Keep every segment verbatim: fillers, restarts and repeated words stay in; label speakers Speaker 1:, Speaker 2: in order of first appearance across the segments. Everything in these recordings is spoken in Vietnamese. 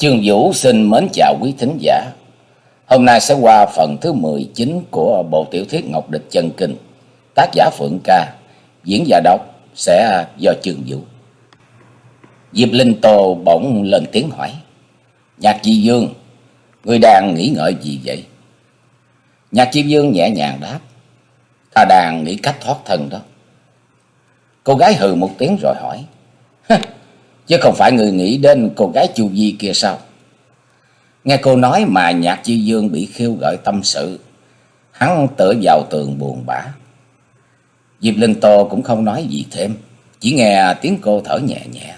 Speaker 1: Chương Vũ xin mến chào quý thính giả. Hôm nay sẽ qua phần thứ mười chín của bộ tiểu thuyết Ngọc Địch Chân Kinh, tác giả Phượng Ca, diễn giả đọc sẽ do Chương Vũ. Diệp Linh Tô bỗng lên tiếng hỏi: Nhạc Chi Dương, ngươi đang nghĩ ngợi gì vậy? Nhạc Chi Dương nhẹ nhàng đáp: Ta đang nghĩ cách thoát thân đó. Cô gái hừ một tiếng rồi hỏi: Chứ không phải người nghĩ đến cô gái Chu Vi kia sao? Nghe cô nói mà Nhạc Chi Dương bị khiêu gợi tâm sự. Hắn tựa vào tường buồn bã. Diệp Linh Tô cũng không nói gì thêm, chỉ nghe tiếng cô thở nhẹ nhẹ.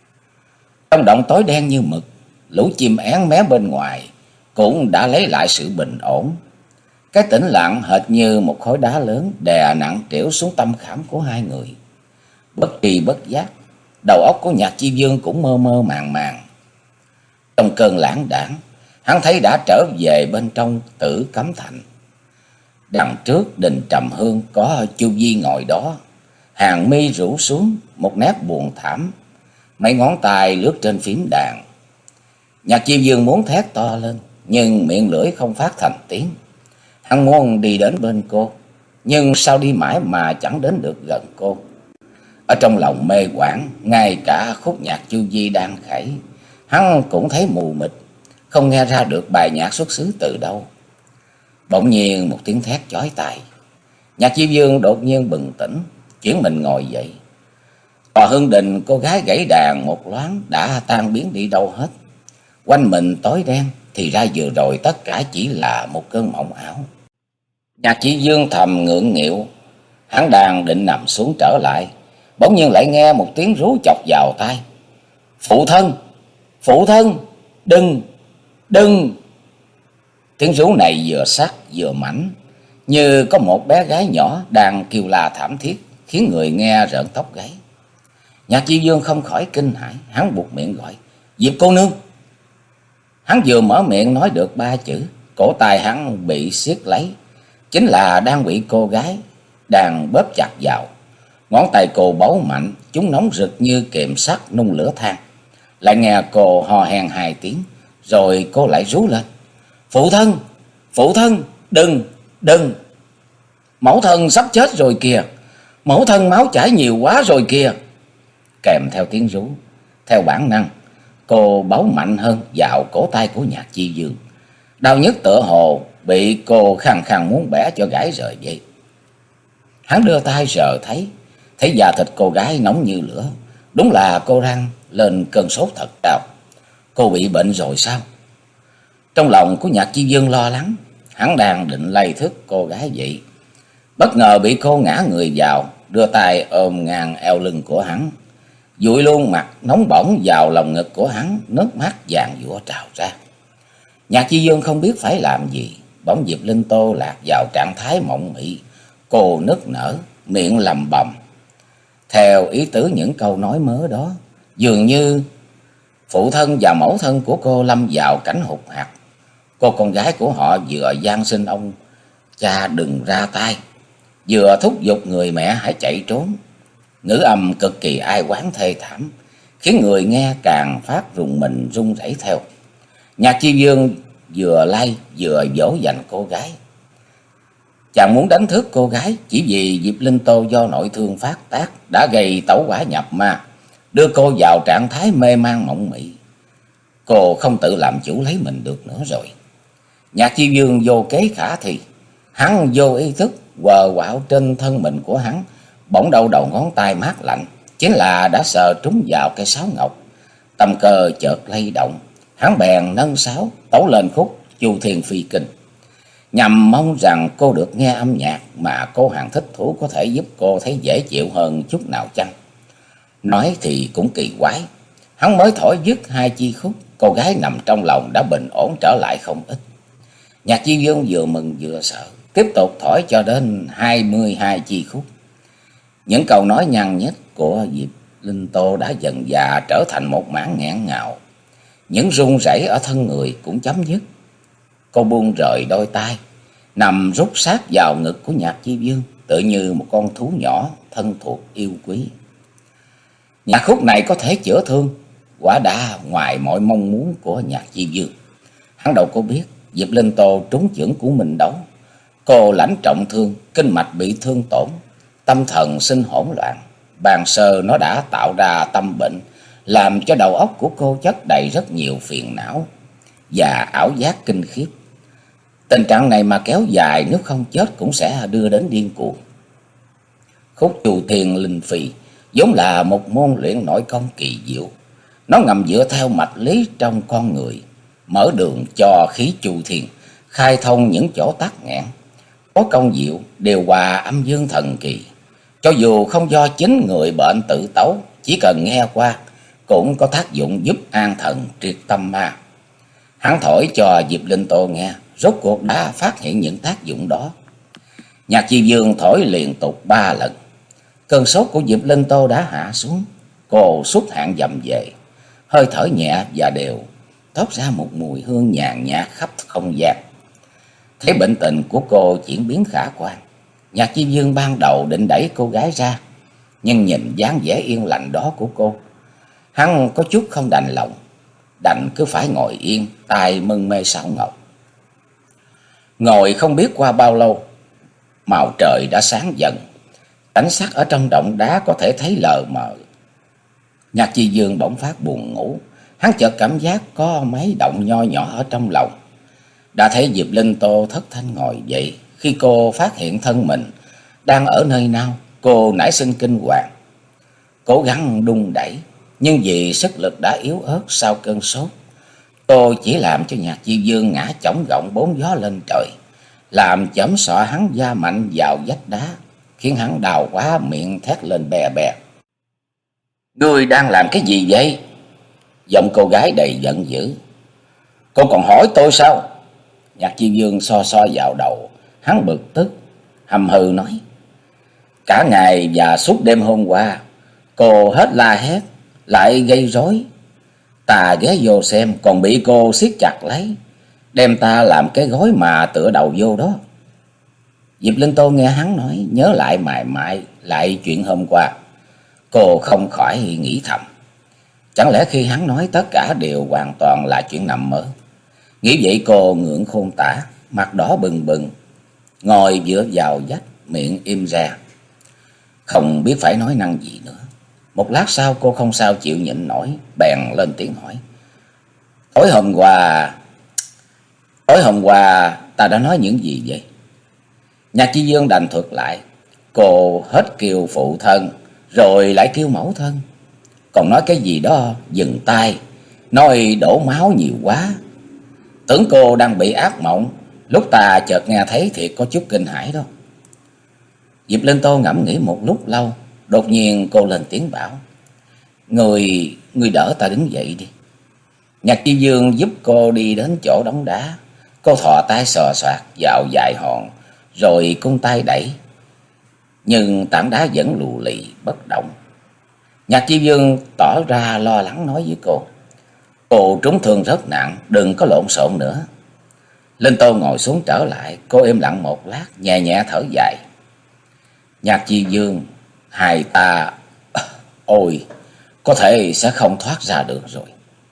Speaker 1: Trong động tối đen như mực, lũ chim én mé bên ngoài cũng đã lấy lại sự bình ổn. Cái tĩnh lặng hệt như một khối đá lớn đè nặng trĩu xuống tâm khảm của hai người. Bất kỳ bất giác, đầu óc của Nhạc Chi Dương cũng mơ mơ màng màng. Trong cơn lãng đãng, hắn thấy đã trở về bên trong Tử Cấm Thành. Đằng trước đình Trầm Hương có Chu Vi ngồi đó, hàng mi rũ xuống, một nét buồn thảm, mấy ngón tay lướt trên phím đàn. Nhạc Chi Dương muốn thét to lên, nhưng miệng lưỡi không phát thành tiếng. Hắn muốn đi đến bên cô, nhưng sao đi mãi mà chẳng đến được gần cô. Ở trong lòng mê quảng, ngay cả khúc nhạc Chu Vi đang khẩy, hắn cũng thấy mù mịt, không nghe ra được bài nhạc xuất xứ từ đâu. Bỗng nhiên một tiếng thét chói tai. Nhạc Chi Dương đột nhiên bừng tỉnh, chuyển mình ngồi dậy. Tòa hương đình cô gái gãy đàn một loáng đã tan biến đi đâu hết. Quanh mình tối đen, thì ra vừa rồi tất cả chỉ là một cơn mộng ảo. Nhạc Chi Dương thầm ngượng nghịu, hắn đang định nằm xuống trở lại, bỗng nhiên lại nghe một tiếng rú chọc vào tai. Phụ thân! Phụ thân! Đừng! Đừng! Tiếng rú này vừa sắc vừa mảnh, như có một bé gái nhỏ đang kêu la thảm thiết, khiến người nghe rợn tóc gáy. Nhạc Chi Dương không khỏi kinh hãi, hắn buột miệng gọi: Diệp cô nương! Hắn vừa mở miệng nói được ba chữ, cổ tay hắn bị siết lấy, chính là đang bị cô gái đang bóp chặt vào. Ngón tay cô bấu mạnh, chúng nóng rực như kềm sắt nung lửa than. Lại nghe cô hò hèn hai tiếng, rồi cô lại rú lên: Phụ thân! Phụ thân! Đừng! Đừng! Mẫu thân sắp chết rồi kìa! Mẫu thân máu chảy nhiều quá rồi kìa! Kèm theo tiếng rú, theo bản năng, cô bấu mạnh hơn vào cổ tay của Nhạc Chi Dương. Đau nhức tựa hồ bị cô khăng khăng muốn bẻ cho gãy rời vậy. Hắn đưa tay sờ thấy, thấy da thịt cô gái nóng như lửa. Đúng là cô đang lên cơn sốt thật đau. Cô bị bệnh rồi sao? Trong lòng của Nhạc Chi Dương lo lắng, hắn đang định lay thức cô gái dậy, bất ngờ bị cô ngã người vào, đưa tay ôm ngang eo lưng của hắn, dụi luôn mặt nóng bỏng vào lòng ngực của hắn. Nước mắt vàng dụa trào ra. Nhạc Chi Dương không biết phải làm gì. Bỗng Diệp Linh Tô lạc vào trạng thái mộng mị. Cô nức nở, miệng lầm bầm theo ý tứ những câu nói mớ đó. Dường như phụ thân và mẫu thân của cô lâm vào cảnh hụt hặc. Cô con gái của họ vừa van xin ông cha đừng ra tay, vừa thúc giục người mẹ hãy chạy trốn. Ngữ âm cực kỳ ai oán thê thảm, khiến người nghe càng phát rùng mình run rẩy theo. Nhạc Chi Dương vừa lay vừa dỗ dành cô gái. Chàng muốn đánh thức cô gái, chỉ vì Diệp Linh Tô do nội thương phát tác đã gây tẩu hỏa nhập ma, đưa cô vào trạng thái mê man mộng mị. Cô không tự làm chủ lấy mình được nữa rồi. Nhạc Chi Dương vô kế khả thi, hắn vô ý thức quờ quạo trên thân mình của hắn. Bỗng đâu đầu ngón tay mát lạnh, chính là đã sờ trúng vào cây sáo ngọc. Tâm cơ chợt lay động, hắn bèn nâng sáo tấu lên khúc Chu Thiên Phi Kinh, nhằm mong rằng cô được nghe âm nhạc mà cô hàng thích thú có thể giúp cô thấy dễ chịu hơn chút nào chăng. Nói thì cũng kỳ quái, hắn mới thổi dứt hai chi khúc, cô gái nằm trong lòng đã bình ổn trở lại không ít. Nhạc Chi Dương vừa mừng vừa sợ, tiếp tục thổi cho đến hai mươi hai chi khúc. Những câu nói nhăn nhít của Diệp Linh Tô đã dần dà trở thành một mảng nghẹn ngào. Những run rẩy ở thân người cũng chấm dứt. Cô buông rời đôi tay, nằm rút sát vào ngực của Nhạc Chi Dương, tự như một con thú nhỏ thân thuộc yêu quý. Nhạc khúc này có thể chữa thương, quả đã ngoài mọi mong muốn của Nhạc Chi Dương. Hắn đâu có biết Diệp Linh Tô trúng chưởng của mình đâu. Cô lãnh trọng thương, kinh mạch bị thương tổn, tâm thần sinh hỗn loạn. Bàn sơ nó đã tạo ra tâm bệnh, làm cho đầu óc của cô chất đầy rất nhiều phiền não và ảo giác kinh khiếp. Tình trạng này mà kéo dài, nếu không chết cũng sẽ đưa đến điên cuồng. Khúc Chu Thiên Linh Phi vốn là một môn luyện nội công kỳ diệu. Nó ngầm dựa theo mạch lý trong con người, mở đường cho khí Chu Thiên, khai thông những chỗ tắc nghẽn. Có công diệu, điều hòa âm dương thần kỳ. Cho dù không do chính người bệnh tự tấu, chỉ cần nghe qua cũng có tác dụng giúp an thần triệt tâm ma. Hắn thổi cho Diệp Linh Tô nghe, rốt cuộc đã phát hiện những tác dụng đó. Nhạc Chi Dương thổi liên tục ba lần. Cơn sốt của Diệp Linh Tô đã hạ xuống. Cô xuất hạn dầm về, hơi thở nhẹ và đều, thoát ra một mùi hương nhàn nhạt khắp không gian. Thấy bệnh tình của cô chuyển biến khả quan, Nhạc Chi Dương ban đầu định đẩy cô gái ra, nhưng nhìn dáng vẻ yên lặng đó của cô, hắn có chút không đành lòng, đành cứ phải ngồi yên, tay mân mê sáo ngọc. Ngồi không biết qua bao lâu, màu trời đã sáng dần, cảnh sắc ở trong động đá có thể thấy lờ mờ. Nhạc Chi Dương bỗng phát buồn ngủ, hắn chợt cảm giác có mấy động nho nhỏ ở trong lòng. Đã thấy Diệp Linh Tô thất thanh ngồi dậy. Khi cô phát hiện thân mình đang ở nơi nào, cô nảy sinh kinh hoàng, cố gắng đung đẩy, nhưng vì sức lực đã yếu ớt sau cơn sốt, cô chỉ làm cho Nhạc Chi Dương ngã chổng gọng bốn gió lên trời, làm chấm sọ hắn da mạnh vào vách đá, khiến hắn đau quá, miệng thét lên bè bè. "Ngươi đang làm cái gì vậy?" Giọng cô gái đầy giận dữ. "Cô còn hỏi tôi sao?" Nhạc Chi Dương so so vào đầu, hắn bực tức, hầm hừ nói: "Cả ngày và suốt đêm hôm qua, cô hết la hét, lại gây rối. Ta ghé vô xem, còn bị cô siết chặt lấy, đem ta làm cái gối mà tựa đầu vô đó." Diệp Linh Tô nghe hắn nói, nhớ lại mài mại lại chuyện hôm qua. Cô không khỏi nghĩ thầm, chẳng lẽ khi hắn nói tất cả đều hoàn toàn là chuyện nằm mơ? Nghĩ vậy cô ngượng khôn tả, mặt đỏ bừng bừng, ngồi dựa vào vách, miệng im ra, không biết phải nói năng gì nữa. Một lát sau cô không sao chịu nhịn nổi, bèn lên tiếng hỏi: Tối hôm qua, tối hôm qua ta đã nói những gì vậy?" Nhạc Chi Dương đành thuật lại. Cô hết kêu phụ thân, rồi lại kêu mẫu thân, còn nói cái gì đó dừng tay, nói đổ máu nhiều quá. Tưởng cô đang bị ác mộng, lúc ta chợt nghe thấy thiệt có chút kinh hãi đó. Diệp Linh Tô ngẫm nghĩ một lúc lâu, đột nhiên cô lên tiếng bảo: Người, người đỡ ta đứng dậy đi." Nhạc Chi Dương giúp cô đi đến chỗ đống đá. Cô thò tay sờ soạt vào vài hòn, rồi cung tay đẩy, nhưng tảng đá vẫn lù lì bất động. Nhạc Chi Dương tỏ ra lo lắng nói với cô: "Cô trúng thương rất nặng, đừng có lộn xộn nữa." Linh Tô ngồi xuống trở lại, cô im lặng một lát, nhẹ nhẹ thở dài. Nhạc Chi Dương, hai ta, ôi, có thể sẽ không thoát ra được rồi.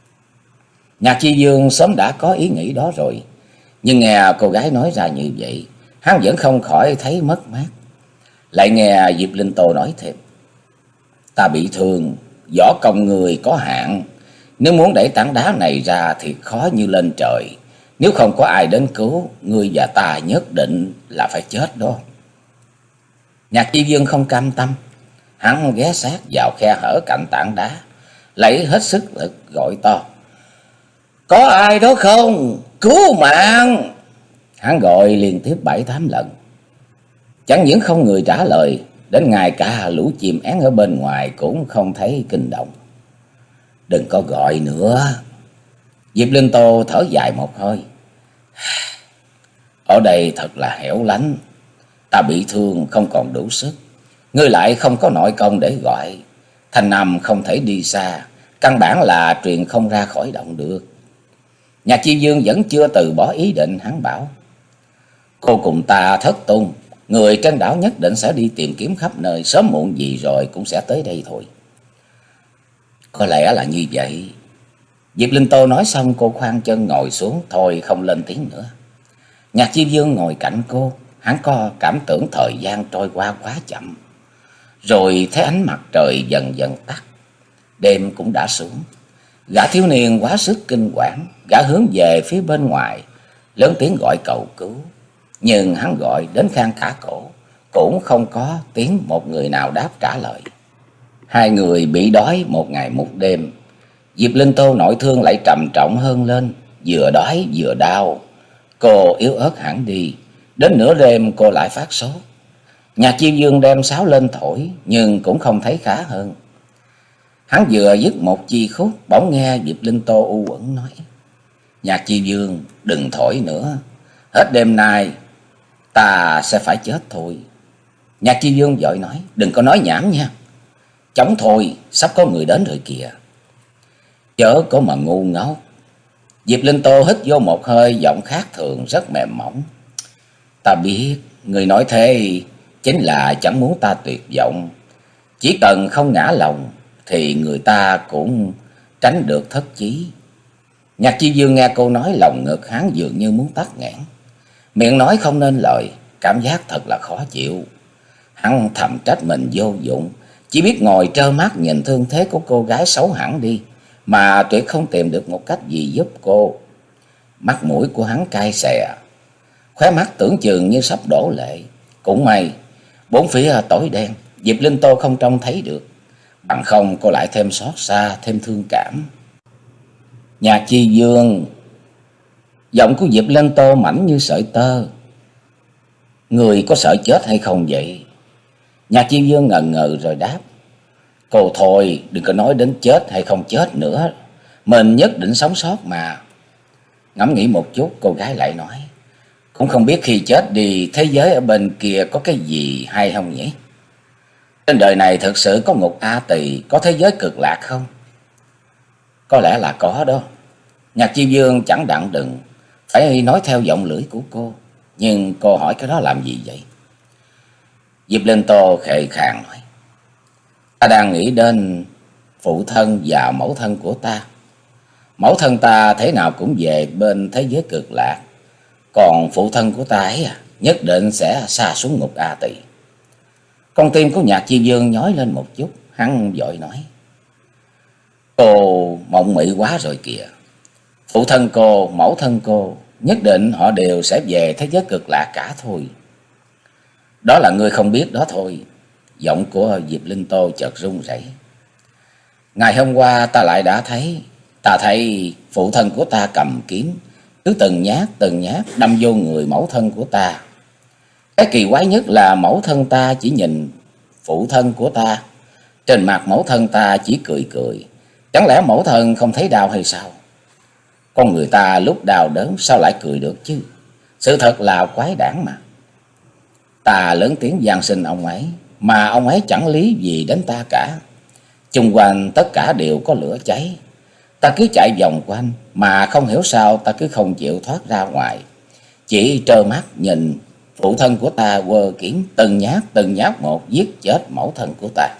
Speaker 1: Nhạc Chi Dương sớm đã có ý nghĩ đó rồi, nhưng nghe cô gái nói ra như vậy, hắn vẫn không khỏi thấy mất mát. Lại nghe Diệp Linh Tô nói thêm: "Ta bị thương, võ công người có hạn, nếu muốn đẩy tảng đá này ra thì khó như lên trời. Nếu không có ai đến cứu, ngươi và ta nhất định là phải chết đó." Nhạc Chi Dương không cam tâm, hắn ghé sát vào khe hở cạnh tảng đá, lấy hết sức lực gọi to: "Có ai đó không? Cứu mạng!" Hắn gọi liên tiếp bảy tám lần, chẳng những không người trả lời, đến ngay cả lũ chim én ở bên ngoài cũng không thấy kinh động. "Đừng có gọi nữa." Diệp Linh Tô thở dài một hơi. "Ở đây thật là hẻo lánh, ta bị thương không còn đủ sức, ngươi lại không có nội công để gọi, thanh âm không thể đi xa, căn bản là truyền không ra khỏi động được." Nhạc Chi Dương vẫn chưa từ bỏ ý định, hắn bảo: "Cô cùng ta thất tung, người trên đảo nhất định sẽ đi tìm kiếm khắp nơi, sớm muộn gì rồi cũng sẽ tới đây thôi." "Có lẽ là như vậy, Diệp Linh Tô nói xong cô khoan chân ngồi xuống, thôi không lên tiếng nữa. Nhạc Chi Dương ngồi cạnh cô, hắn có cảm tưởng thời gian trôi qua quá chậm. Rồi thấy ánh mặt trời dần dần tắt, đêm cũng đã xuống. Gã thiếu niên quá sức kinh quản, gã hướng về phía bên ngoài, lớn tiếng gọi cầu cứu. Nhưng hắn gọi đến khan cả cổ, cũng không có tiếng một người nào đáp trả lời. Hai người bị đói một ngày một đêm. Diệp Linh Tô nội thương lại trầm trọng hơn lên, vừa đói vừa đau. Cô yếu ớt hẳn đi, đến nửa đêm cô lại phát sốt. Nhạc Chiêu Dương đem sáo lên thổi, nhưng cũng không thấy khá hơn. Hắn vừa dứt một chi khúc, bỗng nghe Diệp Linh Tô u uẩn nói: Nhạc Chiêu Dương, đừng thổi nữa, hết đêm nay ta sẽ phải chết thôi. Nhạc Chiêu Dương vội nói: Đừng có nói nhảm nha, chóng thôi, sắp có người đến rồi kìa. Chớ có mà ngu ngốc. Diệp Linh Tô hít vô một hơi, giọng khác thường rất mềm mỏng: Ta biết, người nói thế chính là chẳng muốn ta tuyệt vọng. Chỉ cần không ngã lòng thì người ta cũng tránh được thất chí. Nhạc Chi Dương nghe cô nói, lòng ngực hắn dường như muốn tắc nghẽn, miệng nói không nên lời, cảm giác thật là khó chịu. Hắn thầm trách mình vô dụng, chỉ biết ngồi trơ mắt nhìn thương thế của cô gái xấu hẳn đi, mà tuyệt không tìm được một cách gì giúp cô. Mắt mũi của hắn cay xè, khóe mắt tưởng chừng như sắp đổ lệ. Cũng may bốn phía tối đen, Diệp Linh Tô không trông thấy được, bằng không cô lại thêm xót xa, thêm thương cảm. Nhạc Chi Dương. Giọng của Diệp Linh Tô mảnh như sợi tơ: Người có sợ chết hay không vậy? Nhạc Chi Dương ngần ngừ rồi đáp: Cô thôi, đừng có nói đến chết hay không chết nữa, mình nhất định sống sót mà. Ngẫm nghĩ một chút, cô gái lại nói: Cũng không biết khi chết đi, thế giới ở bên kia có cái gì hay không nhỉ? Trên đời này thực sự có ngục A Tỳ, có thế giới cực lạc không? Có lẽ là có đó. Nhạc Chi Dương chẳng đặng đừng phải nói theo giọng lưỡi của cô. Nhưng cô hỏi cái đó làm gì vậy? Diệp Linh Tô khệ khàng nói: Ta đang nghĩ đến phụ thân và mẫu thân của ta. Mẫu thân ta thế nào cũng về bên thế giới cực lạc, còn phụ thân của ta ấy à, nhất định sẽ sa xuống ngục A Tỳ. Con tim của Nhạc Chi Dương nhói lên một chút, hắn vội nói: Cô mộng mị quá rồi kìa. Phụ thân cô, mẫu thân cô, nhất định họ đều sẽ về thế giới cực lạc cả thôi. Đó là ngươi không biết đó thôi. Giọng của Diệp Linh Tô chợt run rẩy. Ngày hôm qua ta lại đã thấy, ta thấy phụ thân của ta cầm kiếm, cứ từng nhát từng nhát đâm vô người mẫu thân của ta. Cái kỳ quái nhất là mẫu thân ta chỉ nhìn phụ thân của ta, trên mặt mẫu thân ta chỉ cười cười. Chẳng lẽ mẫu thân không thấy đau hay sao? Con người ta lúc đau đớn sao lại cười được chứ? Sự thật là quái đản mà. Ta lớn tiếng van xin ông ấy, mà ông ấy chẳng lý gì đến ta cả. Chung quanh tất cả đều có lửa cháy. Ta cứ chạy vòng quanh, mà không hiểu sao ta cứ không chịu thoát ra ngoài. Chỉ trơ mắt nhìn phụ thân của ta quơ kiếm từng nhát từng nhát một giết chết mẫu thân của ta.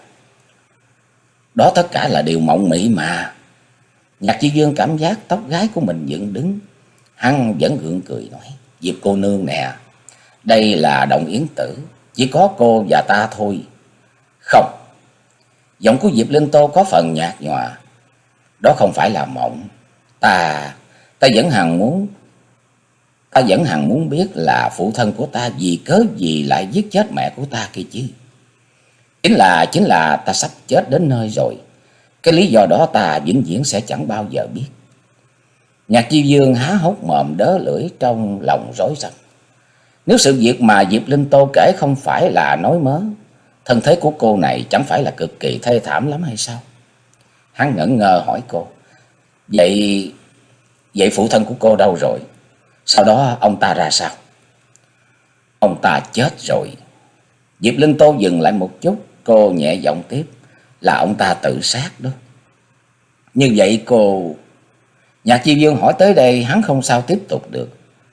Speaker 1: Đó tất cả là điều mộng mị mà. Nhạc Chi Dương cảm giác tóc gái của mình dựng đứng. Hắn vẫn gượng cười nói: Diệp cô nương nè, đây là Động Yến Tử, chỉ có cô và ta thôi. Không. Giọng của Diệp Linh Tô có phần nhạt nhòa. Đó không phải là mộng. Ta, ta vẫn hằng muốn, ta vẫn hằng muốn biết là phụ thân của ta vì cớ gì lại giết chết mẹ của ta kia chứ. Chính là, chính là ta sắp chết đến nơi rồi. Cái lý do đó ta vĩnh viễn sẽ chẳng bao giờ biết. Nhạc Chi Dương há hốc mồm đớ lưỡi, trong lòng rối rắm. Nếu sự việc mà Diệp Linh Tô kể không phải là nói mớ, thân thế của cô này chẳng phải là cực kỳ thê thảm lắm hay sao? Hắn ngẩn ngơ hỏi cô: Vậy, vậy phụ thân của cô đâu rồi? Sau đó ông ta ra sao? Ông ta chết rồi. Diệp Linh Tô dừng lại một chút, cô nhẹ giọng tiếp: Là ông ta tự sát đó. Như vậy cô... Nhạc Chi Dương hỏi tới đây hắn không sao tiếp tục được.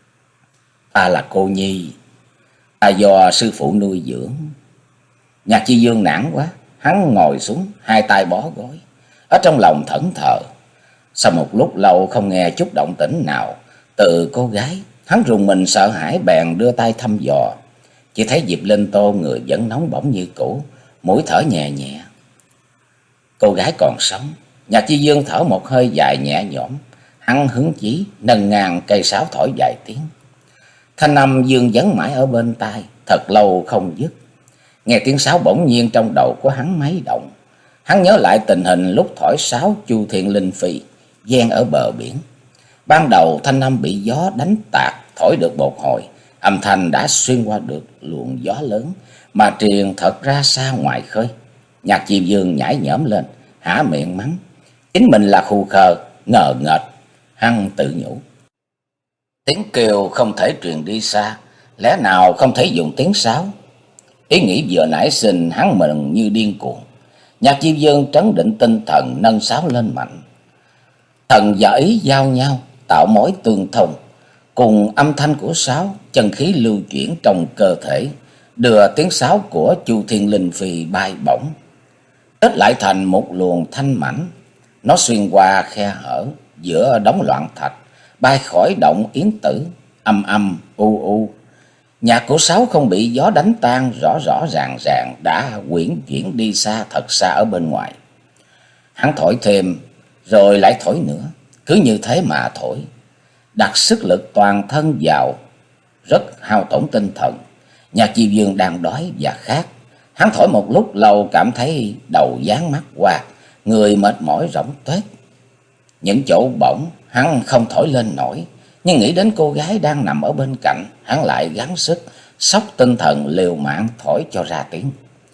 Speaker 1: Ta là cô nhi, ta do sư phụ nuôi dưỡng. Nhạc Chi Dương nản quá, hắn ngồi xuống, hai tay bó gối, ở trong lòng thẫn thờ. Sau một lúc lâu không nghe chút động tĩnh nào từ cô gái, hắn rùng mình sợ hãi bèn đưa tay thăm dò. Chỉ thấy Diệp Linh Tô người vẫn nóng bỏng như cũ, mũi thở nhẹ nhẹ. Cô gái còn sống. Nhạc Chi Dương thở một hơi dài nhẹ nhõm, hắn hứng chí nâng ngang cây sáo thổi vài tiếng. Thanh âm dương vấn mãi ở bên tai, thật lâu không dứt. Nghe tiếng sáo bỗng nhiên trong đầu của hắn máy động. Hắn nhớ lại tình hình lúc thổi sáo Chu Thiên Linh Phi ven ở bờ biển. Ban đầu thanh âm bị gió đánh tạc, thổi được một hồi, âm thanh đã xuyên qua được luồng gió lớn mà truyền thật ra xa ngoài khơi. Nhạc Chi Dương nhảy nhõm lên, há miệng mắng. Chính mình là khù khờ, ngờ nghệch, hắn tự nhủ. Tiếng kêu không thể truyền đi xa, lẽ nào không thể dùng tiếng sáo? Ý nghĩ vừa nảy sinh, hắn mừng như điên cuồng. Nhạc Chi Dương trấn định tinh thần, nâng sáo lên mạnh. Thần và ý giao nhau, tạo mối tương thông. Cùng âm thanh của sáo, chân khí lưu chuyển trong cơ thể, đưa tiếng sáo của Chu Thiên Linh Phi bay bổng, kết lại thành một luồng thanh mảnh. Nó xuyên qua khe hở giữa đống loạn thạch, bay khỏi động yến tử, âm âm u u. Nhạc của sáo không bị gió đánh tan, rõ rõ ràng ràng đã quyển chuyển đi xa, thật xa ở bên ngoài. Hắn thổi thêm rồi lại thổi nữa, cứ như thế mà thổi, đặt sức lực toàn thân vào, rất hao tổn tinh thần. Nhạc Chi Dương đang đói và khát. Hắn thổi một lúc lâu cảm thấy đầu dán mắt qua, người mệt mỏi rỗng tuếch. Những chỗ bỗng hắn không thổi lên nổi, nhưng nghĩ đến cô gái đang nằm ở bên cạnh, hắn lại gắng sức xốc tinh thần liều mạng thổi cho ra tiếng.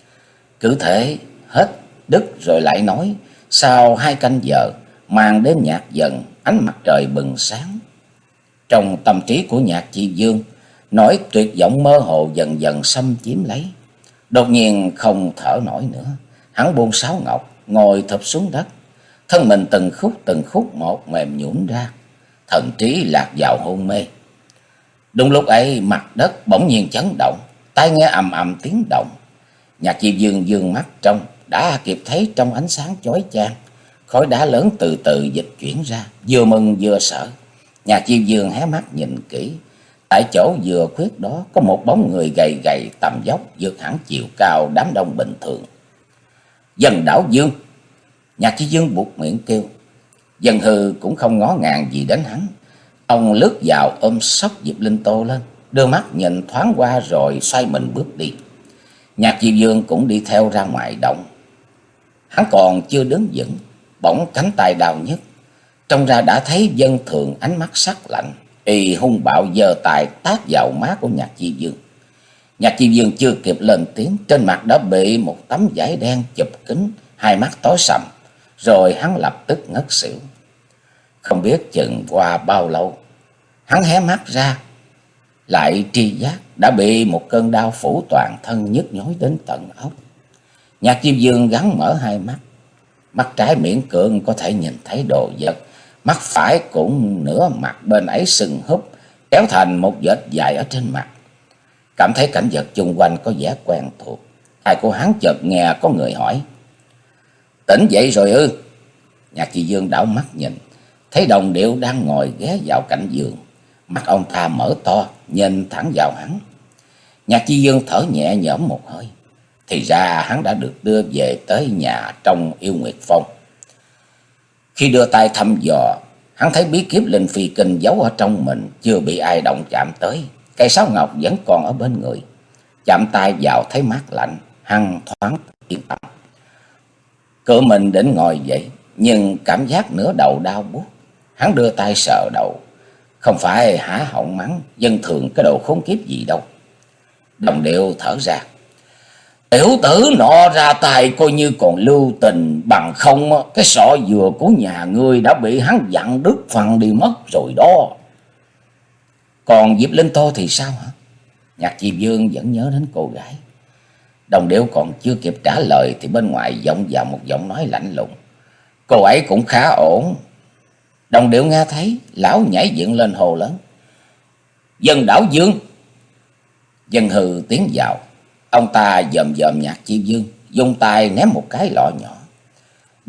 Speaker 1: Cứ thế hết đứt rồi lại nói. Sau hai canh giờ, màn đêm nhạt dần, ánh mặt trời bừng sáng. Trong tâm trí của Nhạc Chi Dương, nỗi tuyệt vọng mơ hồ dần dần xâm chiếm lấy. Đột nhiên không thở nổi nữa, hắn buông sáo ngọc, ngồi thụp xuống đất. Thân mình từng khúc từng khúc một mềm nhũn ra, thần trí lạc vào hôn mê. Đúng lúc ấy mặt đất bỗng nhiên chấn động, tai nghe ầm ầm tiếng động. Nhạc Chi Dương dương mắt trong, đã kịp thấy trong ánh sáng chói chang, khối đá lớn từ từ dịch chuyển ra, vừa mừng vừa sợ. Nhạc Chi Dương hé mắt nhìn kỹ, tại chỗ vừa khuyết đó có một bóng người gầy gầy tầm dốc, vượt hẳn chiều cao đám đông bình thường. Dân Đảo Dương. Nhạc Chi Dương buột miệng kêu. Dân Hư cũng không ngó ngàng gì đến hắn. Ông lướt vào ôm xốc Diệp Linh Tô lên, đưa mắt nhìn thoáng qua rồi xoay mình bước đi. Nhạc Chi Dương cũng đi theo ra ngoài động. Hắn còn chưa đứng vững, bỗng cánh tay đau nhức. Trông ra đã thấy Dân Thường ánh mắt sắc lạnh, y hung bạo giơ tay tát vào má của Nhạc Chi Dương. Nhạc Chi Dương chưa kịp lên tiếng, trên mặt đã bị một tấm vải đen chụp kín, hai mắt tối sầm, rồi hắn lập tức ngất xỉu. Không biết chừng qua bao lâu, hắn hé mắt ra, lại tri giác đã bị một cơn đau phủ toàn thân, nhức nhối đến tận óc. Nhạc Chi Dương gắng mở hai mắt, mắt trái miễn cưỡng có thể nhìn thấy đồ vật, mắt phải cũng nửa mặt bên ấy sưng húp, kéo thành một vệt dài ở trên mặt. Cảm thấy cảnh vật chung quanh có vẻ quen thuộc, tai của hắn chợt nghe có người hỏi. Tỉnh dậy rồi ư? Nhạc Chi Dương đảo mắt nhìn, thấy đồng điệu đang ngồi ghé vào cạnh giường. Mắt ông ta mở to, nhìn thẳng vào hắn. Nhạc Chi Dương thở nhẹ nhõm một hơi. Thì ra hắn đã được đưa về tới nhà trong Yêu Nguyệt Phong. Khi đưa tay thăm dò, hắn thấy bí kíp Linh Phi Kinh giấu ở trong mình, chưa bị ai động chạm tới. Cây sáo ngọc vẫn còn ở bên người. Chạm tay vào thấy mát lạnh, hắn thoáng yên tâm. Cựa mình định ngồi dậy, nhưng cảm giác nửa đầu đau buốt. Hắn đưa tay sờ đầu. Không phải há họng mắng Dân Thường cái đồ khốn kiếp gì đâu. Đồng điệu thở ra. Tiểu tử nọ ra tay coi như còn lưu tình, bằng không cái sọ dừa của nhà ngươi đã bị hắn dặn đứt phần đi mất rồi đó. Còn Diệp Linh Tô thì sao hả? Nhạc Chi Dương vẫn nhớ đến cô gái. Đồng điệu còn chưa kịp trả lời thì bên ngoài vọng vào một giọng nói lạnh lùng. Cô ấy cũng khá ổn. Đồng điệu nghe thấy, lão nhảy dựng lên hồ lớn. Dân Đảo Dương. Dân Hư tiến vào. Ông ta dòm dòm Nhạc Chi Dương, dùng tay ném một cái lọ nhỏ.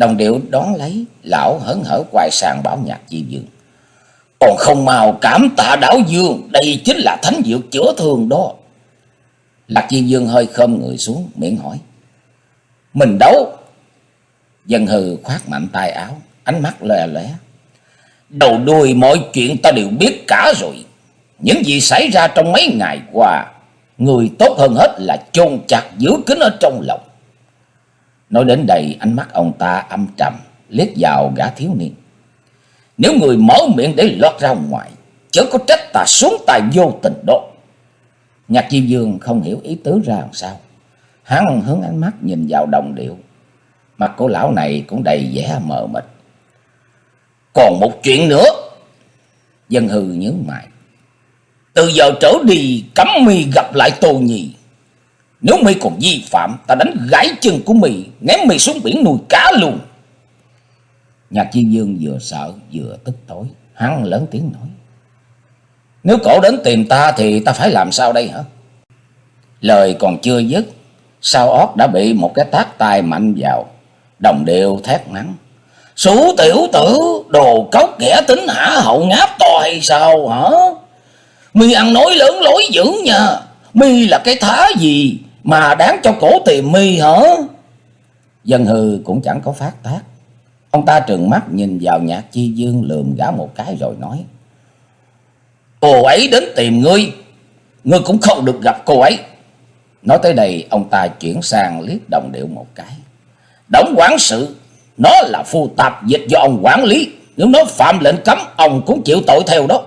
Speaker 1: Đồng Điệu đón lấy, lão hớn hở quay sang bảo Nhạc Chi Dương: Còn không mau cảm tạ Đảo Dương, đây chính là thánh dược chữa thương đó. Lạc Chi Dương hơi khom người xuống, miệng hỏi: Mình đấu? Dân Hư khoát mạnh tay áo, ánh mắt lóe lóe: Đầu đuôi mọi chuyện ta đều biết cả rồi. Những gì xảy ra trong mấy ngày qua, người tốt hơn hết là chôn chặt giữ kín ở trong lòng. Nói đến đây, ánh mắt ông ta âm trầm, liếc vào gã thiếu niên: Nếu người mở miệng để lọt ra ngoài, chớ có trách ta xuống tay vô tình đó. Nhạc Chi Dương không hiểu ý tứ ra làm sao, hắn hướng ánh mắt nhìn vào Đồng Điệu. Mặt của lão này cũng đầy vẻ mờ mịt. Còn một chuyện nữa. Dân Hư nhướng mày: Từ giờ trở đi cấm mi gặp lại Tô Nhi. Nếu mi còn vi phạm, ta đánh gãy chân của mi, ném mi xuống biển nuôi cá luôn. Nhạc Chi Dương vừa sợ vừa tức tối, hắn lớn tiếng nói: Nếu cổ đến tìm ta thì ta phải làm sao đây hả? Lời còn chưa dứt, sau ót đã bị một cái tát tay mạnh vào. Đồng Điệu thét mắng: Sủ tiểu tử, đồ cốc ghẻ tính hả hậu ngáp to hay sao hả? Mi ăn nói lớn lối dữ nha. Mi là cái thá gì mà đáng cho cổ tìm mi hả? Dân Hư cũng chẳng có phát tác. Ông ta trừng mắt nhìn vào Nhạc Chi Dương, lườm gã một cái rồi nói: Cô ấy đến tìm ngươi, ngươi cũng không được gặp cô ấy. Nói tới đây, ông ta chuyển sang liếc Đồng Điệu một cái: Đổng quản sự, nó là phu tạp dịch do ông quản lý. Nếu nó phạm lệnh cấm, ông cũng chịu tội theo đó.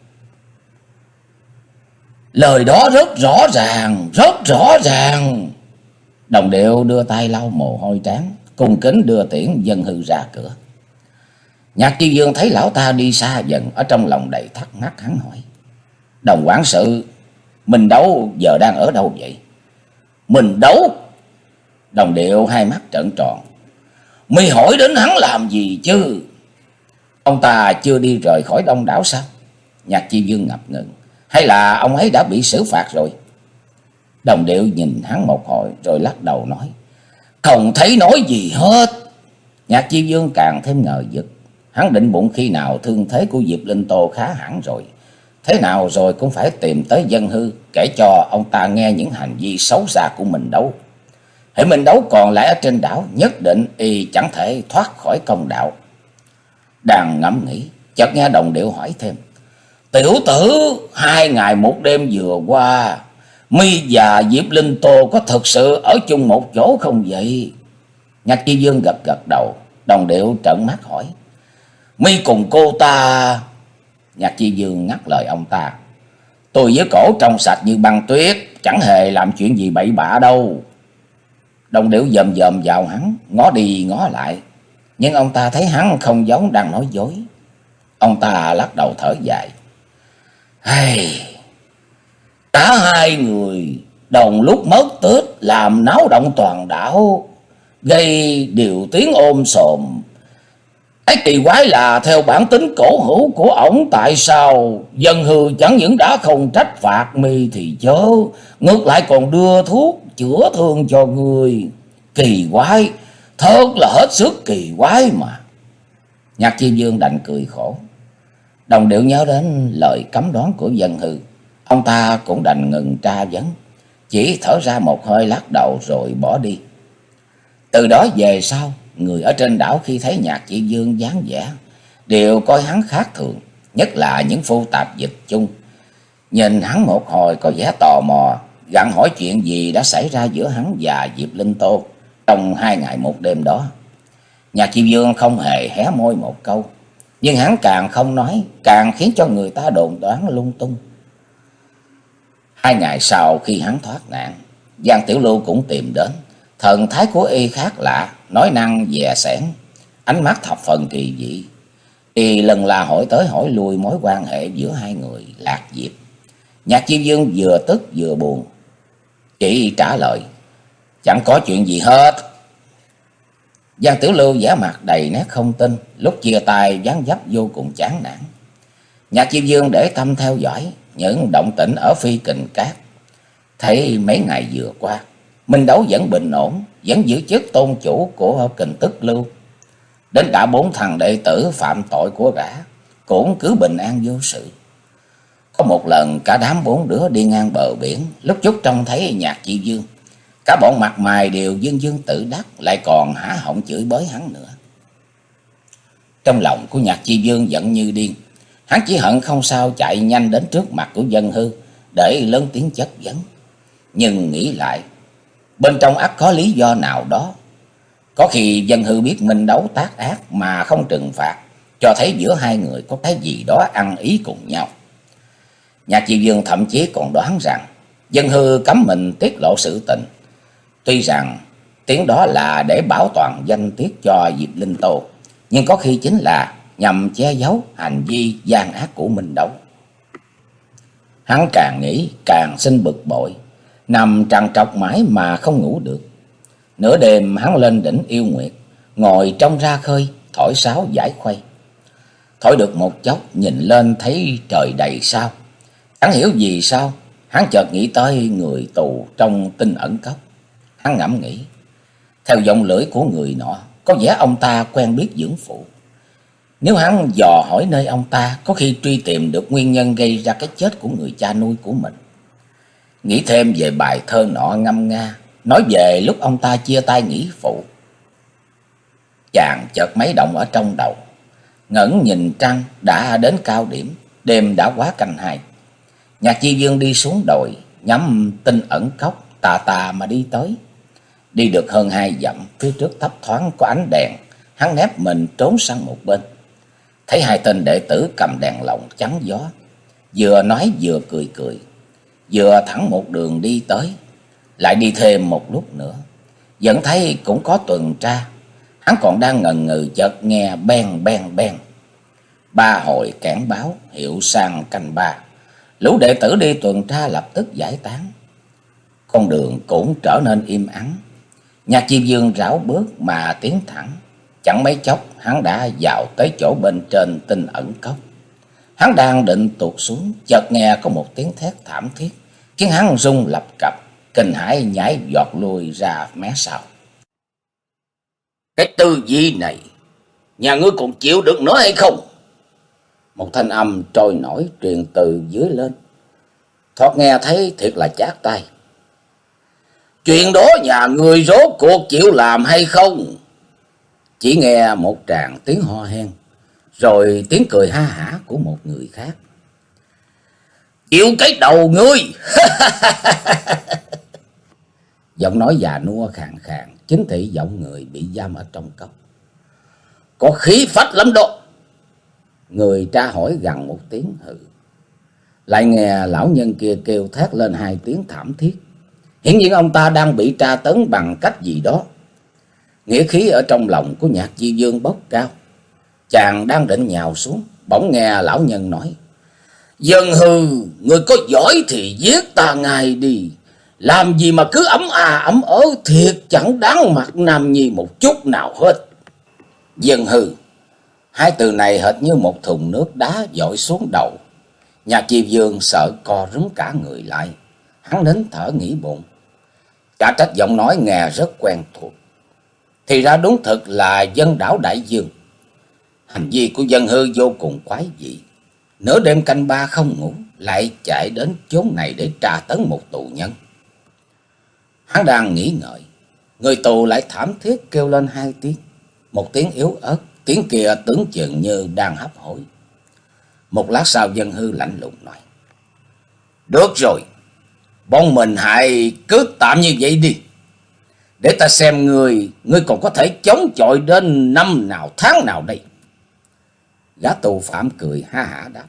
Speaker 1: Lời đó rất rõ ràng, rất rõ ràng. Đồng Điệu đưa tay lau mồ hôi trán, cung kính đưa tiễn Dân Hư ra cửa. Nhạc Chi Dương thấy lão ta đi xa dần, ở trong lòng đầy thắc mắc, hắn hỏi: Đồng quản sự, Mình Đấu giờ đang ở đâu vậy? Mình Đấu? Đồng Điệu hai mắt trợn tròn: Mi hỏi đến hắn làm gì chứ? Ông ta chưa đi rời khỏi Đông Đảo sao? Nhạc Chi Dương ngập ngừng: Hay là ông ấy đã bị xử phạt rồi? Đồng Điệu nhìn hắn một hồi rồi lắc đầu nói: Không thấy nói gì hết. Nhạc Chi Dương càng thêm ngờ vực. Hắn định bụng khi nào thương thế của Diệp Linh Tô khá hẳn rồi, thế nào rồi cũng phải tìm tới Dân Hư, kể cho ông ta nghe những hành vi xấu xa của Mình Đấu. Hễ Mình Đấu còn lại ở trên đảo, nhất định y chẳng thể thoát khỏi công đạo. Đang ngẫm nghĩ, chợt nghe Đồng Điệu hỏi thêm: Tiểu tử, hai ngày một đêm vừa qua, mi và Diệp Linh Tô có thực sự ở chung một chỗ không vậy? Nhạc Chi Dương gật gật đầu. Đồng Điệu trợn mắt hỏi: Mi cùng cô ta? Nhạc Chi Dương ngắt lời ông ta: Tôi với cổ trong sạch như băng tuyết, chẳng hề làm chuyện gì bậy bạ đâu. Đồng Điệu dòm dòm vào hắn, ngó đi ngó lại, nhưng ông ta thấy hắn không giống đang nói dối. Ông ta lắc đầu thở dài: Hey, cả hai người đồng lúc mất Tết làm náo động toàn đảo, gây điều tiếng ôm sòm. Cái kỳ quái là theo bản tính cổ hữu của ổng, tại sao Dân Hư chẳng những đã không trách phạt mi thì chớ, ngược lại còn đưa thuốc chữa thương cho người. Kỳ quái, thật là hết sức kỳ quái mà. Nhạc Chi Dương đành cười khổ. Đồng Điệu nhớ đến lời cấm đoán của Dân Hư, ông ta cũng đành ngừng tra vấn, chỉ thở ra một hơi lắc đầu rồi bỏ đi. Từ đó về sau, người ở trên đảo khi thấy Nhạc Chi Dương dáng vẻ đều coi hắn khác thường, nhất là những phu tạp dịch chung. Nhìn hắn một hồi có vẻ tò mò, gặng hỏi chuyện gì đã xảy ra giữa hắn và Diệp Linh Tô trong hai ngày một đêm đó. Nhạc Chi Dương không hề hé môi một câu, nhưng hắn càng không nói, càng khiến cho người ta đồn đoán lung tung. Hai ngày sau khi hắn thoát nạn, Giang Tiểu Lưu cũng tìm đến. Thần thái của y khác lạ, nói năng dè sẻn, ánh mắt thập phần kỳ dị. Y lần là hỏi tới hỏi lui mối quan hệ giữa hai người Lạc Diệp. Nhạc Chi Dương vừa tức vừa buồn, chỉ trả lời: Chẳng có chuyện gì hết. Giang Tiểu Lưu vẻ mặt đầy nét không tin, lúc chia tay dáng dấp vô cùng chán nản. Nhạc Chi Dương để tâm theo dõi những động tĩnh ở Phi Kình Cát, thấy mấy ngày vừa qua Minh Đấu vẫn bình ổn, vẫn giữ chức tôn chủ của Kình Tức Lưu. đến cả bốn thằng đệ tử phạm tội của gã cũng cứ bình an vô sự. Có một lần cả đám bốn đứa đi ngang bờ biển, lúc chút trông thấy Nhạc Chi Dương, cả bọn mặt mày đều dương dương tự đắc, lại còn há họng chửi bới hắn nữa. Trong lòng của Nhạc Chi Dương giận như điên, hắn chỉ hận không sao chạy nhanh đến trước mặt của Dân Hư để lớn tiếng chất vấn. Nhưng nghĩ lại, bên trong ắt có lý do nào đó. Có khi Dân Hư biết minh đấu tác ác mà không trừng phạt, cho thấy giữa hai người có cái gì đó ăn ý cùng nhau. Nhạc Chi Dương thậm chí còn đoán rằng Dân Hư cấm mình tiết lộ sự tình. Tuy rằng tiếng đó là để bảo toàn danh tiết cho Diệp Linh Tô, nhưng có khi chính là nhằm che giấu hành vi gian ác của Minh Đấu. Hắn càng nghĩ càng sinh bực bội, nằm trằn trọc mãi mà không ngủ được. Nửa đêm hắn lên đỉnh Yêu Nguyệt, ngồi trong ra khơi thổi sáo giải khuây. Thổi được một chốc, nhìn lên thấy trời đầy sao. Chẳng hiểu vì sao, hắn chợt nghĩ tới người tù trong Tinh Ẩn Cốc. Hắn ngẫm nghĩ, theo giọng lưỡi của người nọ, có vẻ ông ta quen biết dưỡng phụ. Nếu hắn dò hỏi nơi ông ta, có khi truy tìm được nguyên nhân gây ra cái chết của người cha nuôi của mình. Nghĩ thêm về bài thơ nọ ngâm nga, nói về lúc ông ta chia tay nghĩa phụ. Chàng chợt mấy động ở trong đầu, ngẩng nhìn trăng đã đến cao điểm, đêm đã quá canh hai. Nhạc Chi Dương đi xuống đồi, nhắm Tinh Ẩn Cốc tà tà mà đi tới. Đi được hơn hai dặm, phía trước thấp thoáng có ánh đèn, hắn nép mình trốn sang một bên. Thấy hai tên đệ tử cầm đèn lồng chắn gió, vừa nói vừa cười cười, vừa thẳng một đường đi tới. Lại đi thêm một lúc nữa, vẫn thấy cũng có tuần tra. Hắn còn đang ngần ngừ, chợt nghe ben ben ben ba hồi kẽn báo hiệu sang canh ba. Lũ đệ tử đi tuần tra lập tức giải tán. Con đường cũng trở nên im ắng. Nhạc Chi Dương rảo bước mà tiến thẳng. Chẳng mấy chốc hắn đã vào tới chỗ bên trên Tinh Ẩn Cốc. Hắn đang định tuột xuống, chợt nghe có một tiếng thét thảm thiết, khiến hắn rung lập cập, kinh hãi nhảy giọt lui ra mé sau. Cái tư duy này, nhà ngươi còn chịu được nữa hay không? Một thanh âm trôi nổi truyền từ dưới lên, thoạt nghe thấy thiệt là chát tai. Chuyện đó nhà ngươi rốt cuộc chịu làm hay không? Chỉ nghe một tràng tiếng ho hen, rồi tiếng cười ha hả của một người khác. Chịu cái đầu ngươi! Giọng nói già nua khàn khàn, chính thị giọng người bị giam ở trong cốc. Có khí phách lắm đó! Người tra hỏi gằn một tiếng hừ. Lại nghe lão nhân kia kêu thét lên hai tiếng thảm thiết. Hiển nhiên ông ta đang bị tra tấn bằng cách gì đó. Nghĩa khí ở trong lòng của Nhạc Chi Dương bốc cao. Chàng đang định nhào xuống, bỗng nghe lão nhân nói. Dân Hư, người có giỏi thì giết ta ngay đi. Làm gì mà cứ ấm à ấm ớ, thiệt chẳng đáng mặt Nam Nhi một chút nào hết. Dân Hư, hai từ này hệt như một thùng nước đá dội xuống đầu. Nhạc Chi Dương sợ co rúm cả người lại. Hắn nín thở nghĩ bụng. Cả trách giọng nói nghe rất quen thuộc. Thì ra đúng thực là Dân Đảo Đại Dương. Hành vi của Dân Hư vô cùng quái dị. Nửa đêm canh ba không ngủ, lại chạy đến chốn này để tra tấn một tù nhân. Hắn đang nghĩ ngợi, người tù lại thảm thiết kêu lên hai tiếng. Một tiếng yếu ớt, tiếng kia tưởng chừng như đang hấp hối. Một lát sau Dân Hư lạnh lùng nói. Được rồi, bọn mình hãy cứ tạm như vậy đi. Để ta xem người, ngươi còn có thể chống chọi đến năm nào tháng nào đây. Gã tù phạm cười ha hả đáp.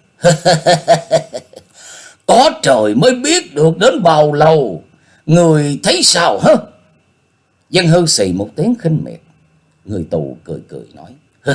Speaker 1: Có trời mới biết được đến bao lâu. Người thấy sao hả? Dân Hư xì một tiếng khinh miệt. Người tù cười cười nói.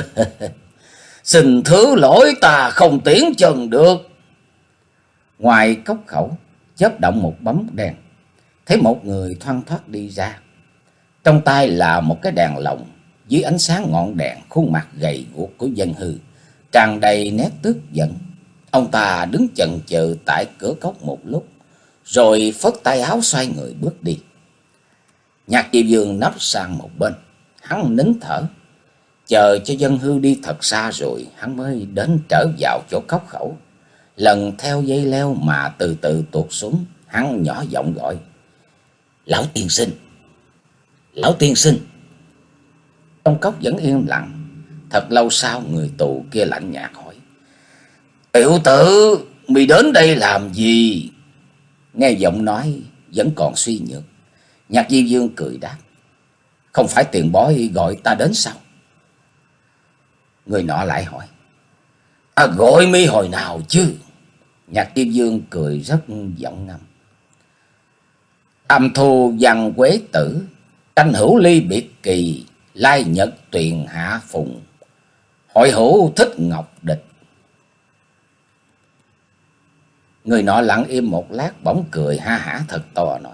Speaker 1: Xin thứ lỗi, ta không tiến chân được. Ngoài cốc khẩu chớp động một bóng đèn. Thấy một người thoăn thoắt đi ra. Trong tay là một cái đèn lồng. Dưới ánh sáng ngọn đèn, khuôn mặt gầy guộc của Dân Hư tràn đầy nét tức giận. Ông ta đứng chần chừ tại cửa cốc một lúc, rồi phất tay áo xoay người bước đi. Nhạc Chi Dương nấp sang một bên, hắn nín thở. Chờ cho dân hư đi thật xa rồi, hắn mới đến trở vào chỗ cốc khẩu. Lần theo dây leo mà từ từ tuột xuống, hắn nhỏ giọng gọi: "Lão tiên sinh, lão tiên sinh." Trong cốc vẫn yên lặng. Thật lâu sau, người tù kia lạnh nhạt hỏi: "Tiểu tử, mày đến đây làm gì?" Nghe giọng nói vẫn còn suy nhược, Nhạc Di Dương cười đáp: "Không phải tiền bối gọi ta đến sao?" Người nọ lại hỏi: "Ta gọi mi hồi nào chứ?" Nhạc Di Dương cười rất giọng ngâm: "Tam thu văn quế tử, tranh hữu ly biệt kỳ, lai nhật tuyền hạ phùng, hội hữu thích ngọc địch." Người nọ lặng im một lát bỗng cười ha hả thật to nói: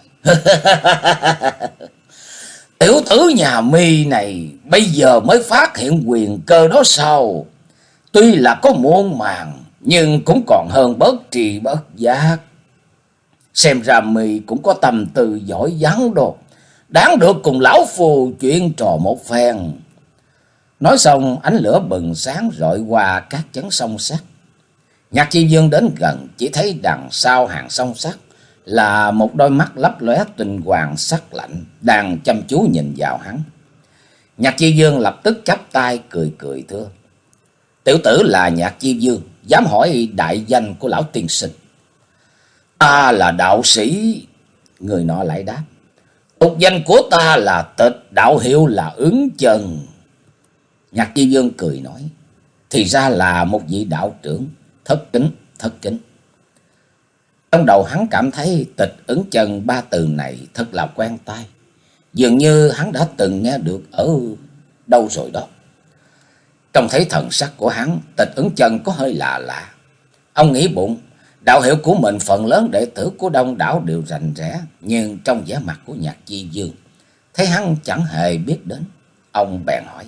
Speaker 1: "Tiểu tử nhà mi này bây giờ mới phát hiện quyền cơ đó sao? Tuy là có muôn màng nhưng cũng còn hơn bớt trì bớt giác. Xem ra mi cũng có tâm tư giỏi vắn đồ, đáng được cùng lão phù chuyện trò một phen." Nói xong ánh lửa bừng sáng rọi qua các chấn song sắt. Nhạc Chi Dương đến gần, chỉ thấy đằng sau hàng song sắt là một đôi mắt lấp lóe tinh hoàng sắc lạnh đang chăm chú nhìn vào hắn. Nhạc Chi Dương lập tức chắp tay cười cười thưa: "Tiểu tử là Nhạc Chi Dương, dám hỏi đại danh của lão tiên sinh?" "Ta là đạo sĩ." Người nọ lại đáp: "Tục danh của ta là Tịch, đạo hiệu là Ứng Chân." Nhạc Chi Dương cười nói: "Thì ra là một vị đạo trưởng, thất kính, thất kính." Trong đầu hắn cảm thấy Tịch, Ứng Chân ba từ này thật là quen tai, dường như hắn đã từng nghe được ở đâu rồi đó. Trông thấy thần sắc của hắn, Tịch, Ứng Chân có hơi lạ lạ. Ông nghĩ bụng, đạo hiệu của mình phần lớn đệ tử của đông đảo đều rành rẽ, nhưng trong vẻ mặt của Nhạc Chi Dương thấy hắn chẳng hề biết đến. Ông bèn hỏi: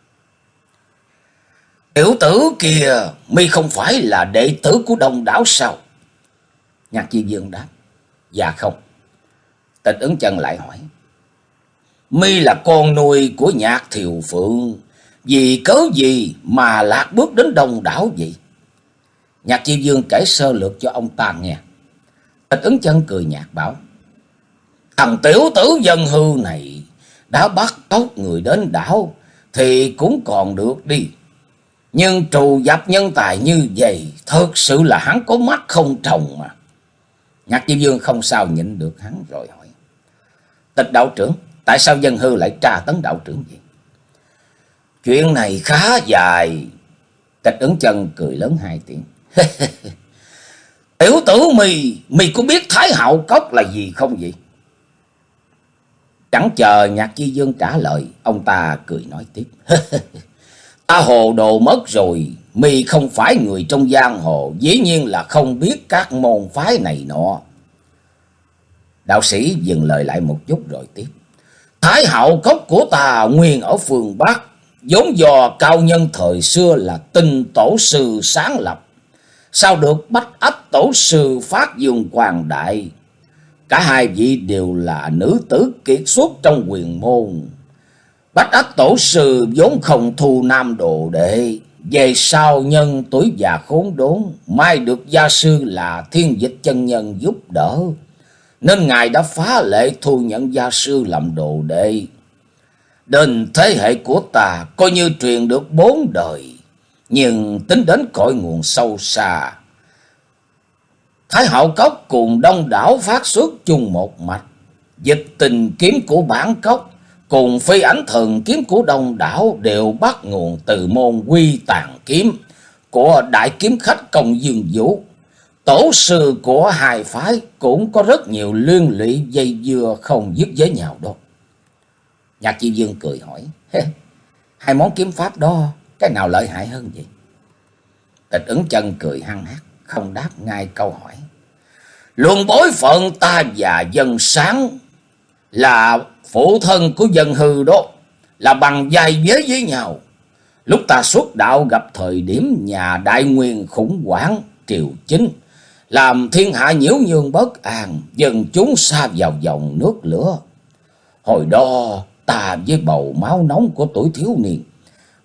Speaker 1: "Tiểu tử kìa, mi không phải là đệ tử của đông đảo sao?" Nhạc Chi Dương đáp: "Dạ không." Tịch, Ứng Chân lại hỏi: "Mi là con nuôi của Nhạc Thiều Phượng, vì cớ gì mà lạc bước đến đông đảo vậy?" Nhạc Chi Dương kể sơ lược cho ông ta nghe. Tịch, Ứng Chân cười nhạt bảo: "Thằng tiểu tử dân hư này đã bắt cóc người đến đảo thì cũng còn được đi, nhưng trù dập nhân tài như vậy, thật sự là hắn có mắt không trồng mà." Nhạc Chi Dương không sao nhịn được hắn rồi hỏi: "Tịch đạo trưởng, tại sao dân hư lại tra tấn đạo trưởng vậy?" "Chuyện này khá dài." Tịch, Ứng Chân cười lớn hai tiếng: "Tiểu tử mì, mì có biết Thái Hạo Cốc là gì không vậy?" Chẳng chờ Nhạc Chi Dương trả lời, ông ta cười nói tiếp: "Ta hồ đồ mất rồi, mì không phải người trong giang hồ, dĩ nhiên là không biết các môn phái này nọ." Đạo sĩ dừng lời lại một chút rồi tiếp: "Thái Hạo Cốc của ta nguyên ở phương Bắc, vốn do cao nhân thời xưa là Tinh tổ sư sáng lập, sau được Bách Ách tổ sư phát dương quang đại. Cả hai vị đều là nữ tử kiệt xuất trong quyền môn. Bách Ách tổ sư vốn không thu nam đồ đệ, về sau nhân tuổi già khốn đốn, mai được gia sư là Thiên Dịch chân nhân giúp đỡ, nên ngài đã phá lệ thu nhận gia sư làm đồ đệ. Đến thế hệ của ta coi như truyền được bốn đời, nhưng tính đến cội nguồn sâu xa, Thái Hạo Cốc cùng đông đảo phát xuất chung một mạch. Dịch tình kiếm của bản cốc cùng phi ảnh thần kiếm của đông đảo đều bắt nguồn từ môn Quy Tàn kiếm của đại kiếm khách Công Dương Vũ. Tổ sư của hai phái cũng có rất nhiều liên lụy dây dưa không dứt với nhau đó." Nhạc Chi Dương cười hỏi: "Hai món kiếm pháp đó cái nào lợi hại hơn vậy?" Tịch, Ứng Chân cười hăng hắc, không đáp ngay câu hỏi. "Luận bối phận, ta và Dân Sáng là phụ thân của Dân Hư đó, là bằng vai vế với nhau. Lúc ta xuất đạo gặp thời điểm nhà Đại Nguyên khủng hoảng triều chính, làm thiên hạ nhiễu nhương bất an, dân chúng sa vào dòng nước lửa. Hồi đó ta với bầu máu nóng của tuổi thiếu niên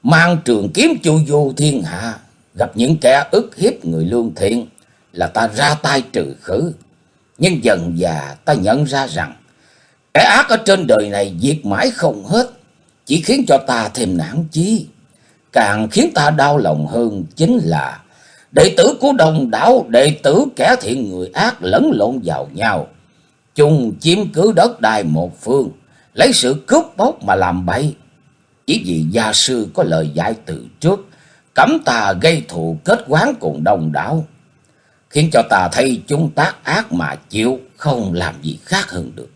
Speaker 1: mang trường kiếm chu du thiên hạ, gặp những kẻ ức hiếp người lương thiện là ta ra tay trừ khử. Nhưng dần dà ta nhận ra rằng kẻ ác ở trên đời này diệt mãi không hết, chỉ khiến cho ta thêm nản chí. Càng khiến ta đau lòng hơn chính là đệ tử của Đông Đảo, đệ tử kẻ thiện người ác lẫn lộn vào nhau, chung chiếm cứ đất đai một phương, lấy sự cướp bóc mà làm bậy. Chỉ vì gia sư có lời dạy từ trước, cấm ta gây thù kết oán cùng Đông Đảo, khiến cho ta thấy chúng tác ác mà chịu, không làm gì khác hơn được.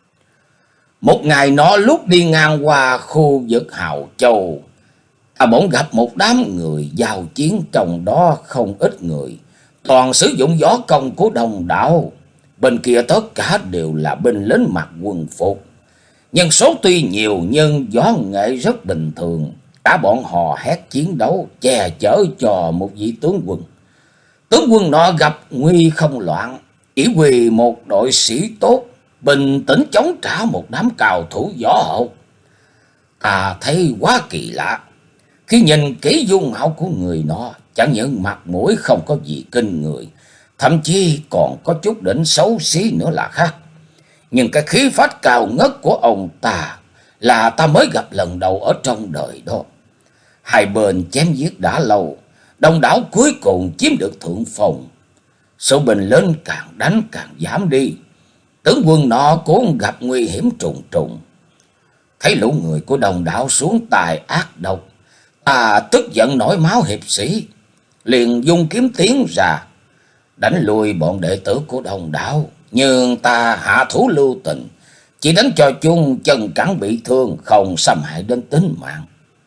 Speaker 1: Một ngày nọ lúc đi ngang qua khu vực Hào Châu, ta bỗng gặp một đám người giao chiến, trong đó không ít người toàn sử dụng võ công của Đông Đảo. Bên kia tất cả đều là binh lính mặc quân phục, nhân số tuy nhiều nhưng võ nghệ rất bình thường. Cả bọn hò hét chiến đấu, che chở cho một vị tướng quân. Tướng quân nọ gặp nguy không loạn, chỉ huy một đội sĩ tốt, bình tĩnh chống trả một đám cao thủ võ hậu. Ta thấy quá kỳ lạ, khi nhìn kỹ dung mạo của người nọ, chẳng những mặt mũi không có gì kinh người, thậm chí còn có chút đỉnh xấu xí nữa là khác. Nhưng cái khí phách cao ngất của ông ta là ta mới gặp lần đầu ở trong đời đó. Hai bên chém giết đã lâu, Đông Đảo cuối cùng chiếm được thượng phong. Số binh lính càng đánh càng giảm đi, tướng quân nọ cũng gặp nguy hiểm trùng trùng. Thấy lũ người của Đông Đảo xuống tài ác độc, ta tức giận nổi máu hiệp sĩ, liền dung kiếm tiến ra đánh lui bọn đệ tử của Đông Đảo. Nhưng ta hạ thủ lưu tình, chỉ đánh cho chúng chân cẳng bị thương, không xâm hại đến tính mạng.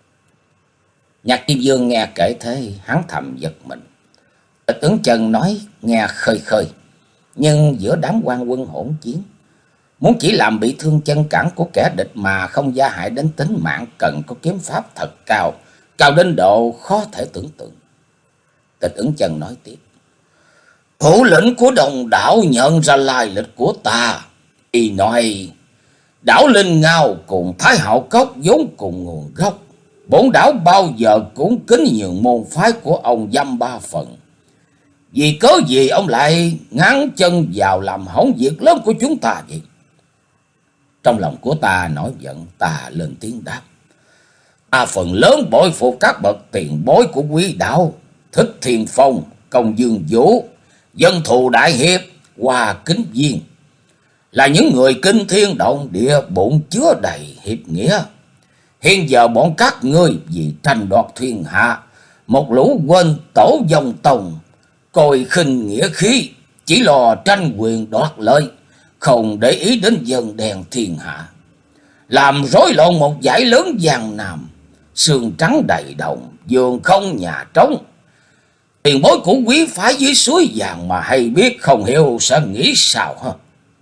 Speaker 1: Nhạc Kim Dương nghe kể thế, hắn thầm giật mình. Tịch Ứng Chân nói nghe khơi khơi, nhưng giữa đám quan quân hỗn chiến, muốn chỉ làm bị thương chân cẳng của kẻ địch mà không gia hại đến tính mạng, cần có kiếm pháp thật cao, cao đến độ khó thể tưởng tượng. Tịch Ứng Chân nói tiếp: thủ lĩnh của Đông Đảo nhận ra lai lịch của ta. Y nói đảo Linh Ngao cùng Thái Hạo Cốc vốn cùng nguồn gốc. Bổn đảo bao giờ cũng kính nhường môn phái của ông dăm ba phần. Vì cớ gì ông lại ngáng chân vào làm hỏng việc lớn của chúng ta vậy? Trong lòng của ta nổi giận, ta lên tiếng đáp: ta phần lớn bội phục các bậc tiền bối của quý đảo, Thích Thiên Phong, Công Dương Vũ, Dân Thù Đại Hiệp, Hoa Kính Viên, là những người kinh thiên động địa, bụng chứa đầy hiệp nghĩa. Hiện giờ bọn các ngươi vì tranh đoạt thiên hạ, một lũ quên tổ dòng tông, coi khinh nghĩa khí, chỉ lo tranh quyền đoạt lợi, không để ý đến dân đen thiên hạ, làm rối loạn một dải lớn Giang Nam. Sương trắng đầy đồng, vườn không nhà trống. Tiền bối của quý phái dưới suối vàng mà hay biết, không hiểu sẽ nghĩ sao hả?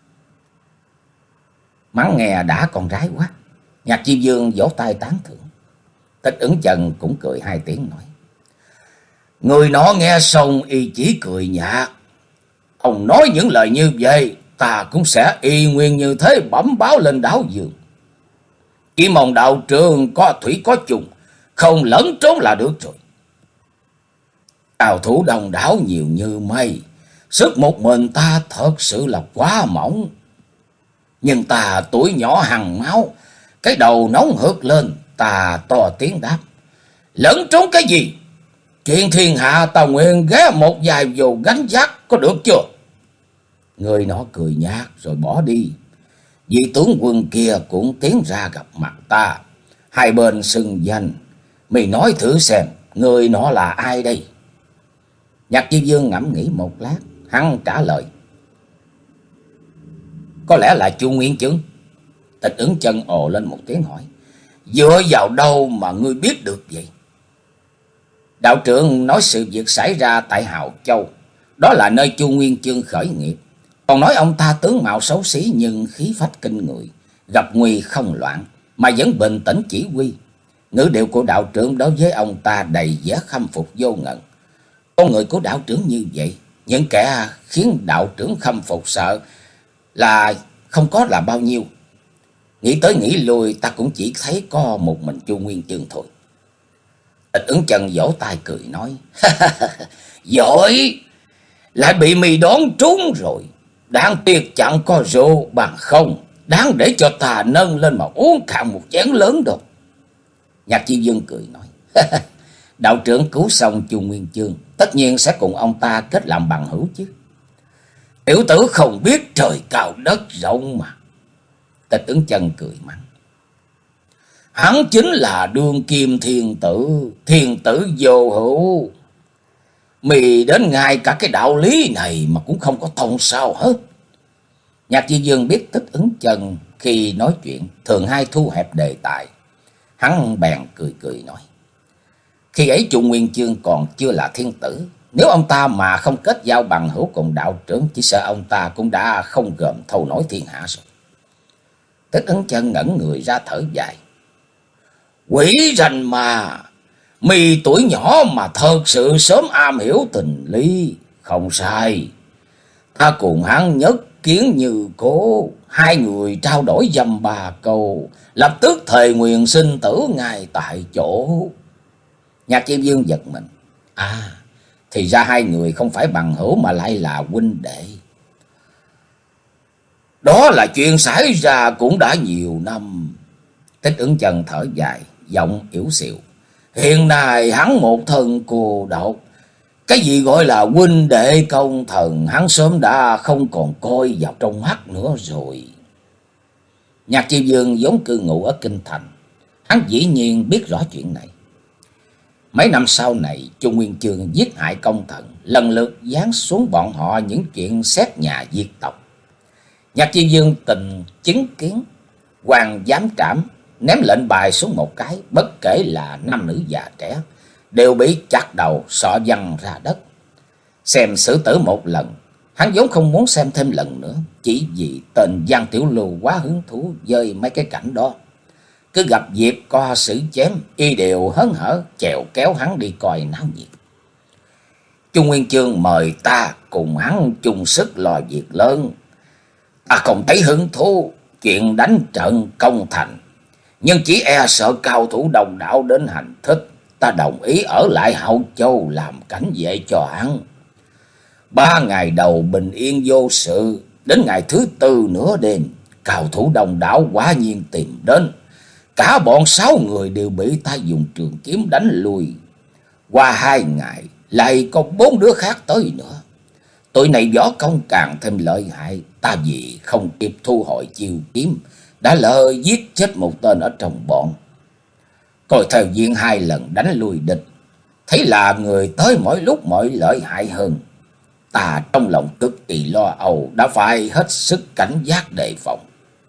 Speaker 1: Mắng nghe đã con gái quá. Nhạc Chi Dương vỗ tay tán thưởng. Tịch Ứng Chân cũng cười hai tiếng nói: người nó nghe xong y chỉ cười nhạt. Ông nói những lời như vậy, ta cũng sẽ y nguyên như thế bẩm báo lên đảo Dương. Chỉ mong đạo trường có thủy có trùng, không lẫn trốn là được rồi. Cao thủ Đông Đảo nhiều như mây, sức một mình ta thật sự là quá mỏng. Nhưng ta tuổi nhỏ hằng máu, cái đầu nóng hớt lên, ta to tiếng đáp: lẫn trốn cái gì? Chuyện thiên hạ ta nguyện ghé một vài vô gánh vác, có được chưa? Người nó cười nhạt rồi bỏ đi. Vị tướng quân kia cũng tiến ra gặp mặt ta, hai bên xưng danh. Mày nói thử xem, người nó là ai đây? Nhạc Chi Dương ngẫm nghĩ một lát, hắn trả lời: có lẽ là Chu Nguyên Chương. Tịch Ứng Chân ồ lên một tiếng hỏi: dựa vào đâu mà ngươi biết được vậy? Đạo trưởng nói sự việc xảy ra tại Hào Châu, đó là nơi Chu Nguyên Chương khởi nghiệp. Còn nói ông ta tướng mạo xấu xí nhưng khí phách kinh người, gặp nguy không loạn mà vẫn bình tĩnh chỉ huy. Ngữ điệu của đạo trưởng đối với ông ta đầy vẻ khâm phục vô ngần. Con người của đạo trưởng như vậy, những kẻ khiến đạo trưởng khâm phục sợ là không có là bao nhiêu. Nghĩ tới nghĩ lui, ta cũng chỉ thấy có một mình Chu Nguyên Chương thôi. Tịch Ứng Chân vỗ tay cười nói: giỏi, lại bị mì đón trúng rồi. Đáng tiếc chẳng có rượu, bằng không đáng để cho ta nâng lên mà uống cạn một chén lớn đâu. Nhạc Chi Dương cười nói: đạo trưởng cứu xong Chu Nguyên Chương, tất nhiên sẽ cùng ông ta kết làm bằng hữu chứ. Tiểu tử không biết trời cao đất rộng mà. Tịch Ứng Chân cười mắng: hắn chính là đương kim thiên tử, thiên tử vô hữu. Mì đến ngay cả cái đạo lý này mà cũng không có thông sao hết. Nhạc Chi Dương biết Tịch Ứng Chân khi nói chuyện thường hay thu hẹp đề tài. Hắn bèn cười cười nói: khi ấy Chu Nguyên Chương còn chưa là thiên tử, nếu ông ta mà không kết giao bằng hữu cùng đạo trưởng, chỉ sợ ông ta cũng đã không gồm thâu nổi thiên hạ rồi. Tịch Ứng Chân ngẩn người ra thở dài: quỷ rành mà, mì tuổi nhỏ mà thật sự sớm am hiểu tình lý. Không sai, ta cùng hắn nhất kiến như cố, hai người trao đổi dăm ba câu, lập tức thề nguyện sinh tử ngay tại chỗ. Nhạc Chi Dương giật mình: à, thì ra hai người không phải bằng hữu mà lại là huynh đệ. Đó là chuyện xảy ra cũng đã nhiều năm. Tịch Ứng Chân thở dài, giọng yếu xìu: hiện nay hắn một thân cô độc, cái gì gọi là huynh đệ công thần hắn sớm đã không còn coi vào trong mắt nữa rồi. Nhạc Chi Dương vốn cư ngụ ở kinh thành, hắn dĩ nhiên biết rõ chuyện này. Mấy năm sau này, Chu Nguyên Chương giết hại công thần, lần lượt giáng xuống bọn họ những chuyện xét nhà diệt tộc. Nhạc Chi Dương tình chứng kiến quan giám trảm ném lệnh bài xuống một cái, bất kể là nam nữ già trẻ đều bị chặt đầu, sọ văng ra đất. Xem xử tử một lần, hắn vốn không muốn xem thêm lần nữa, chỉ vì tên Giang Tiểu Lưu quá hứng thú với mấy cái cảnh đó. Cứ gặp dịp co xử chém, y đều hớn hở chèo kéo hắn đi coi náo nhiệt. Chu Nguyên Chương mời ta cùng hắn chung sức lo việc lớn, ta không thấy hứng thú chuyện đánh trận công thành, nhưng chỉ e sợ cao thủ đồng đạo đến hành thích, ta đồng ý ở lại Hậu Châu làm cảnh vệ cho hắn. Ba ngày đầu bình yên vô sự, đến ngày thứ tư nửa đêm, cao thủ đồng đạo quả nhiên tìm đến. Cả bọn sáu người đều bị ta dùng trường kiếm đánh lui. Qua hai ngày lại có bốn đứa khác tới nữa. Tụi này võ công càng thêm lợi hại, ta vì không kịp thu hồi chiêu kiếm đã lỡ giết chết một tên ở trong bọn. Coi theo diện hai lần đánh lui địch, thấy là người tới mỗi lúc mỗi lợi hại hơn. Ta trong lòng cực kỳ lo âu, đã phải hết sức cảnh giác đề phòng.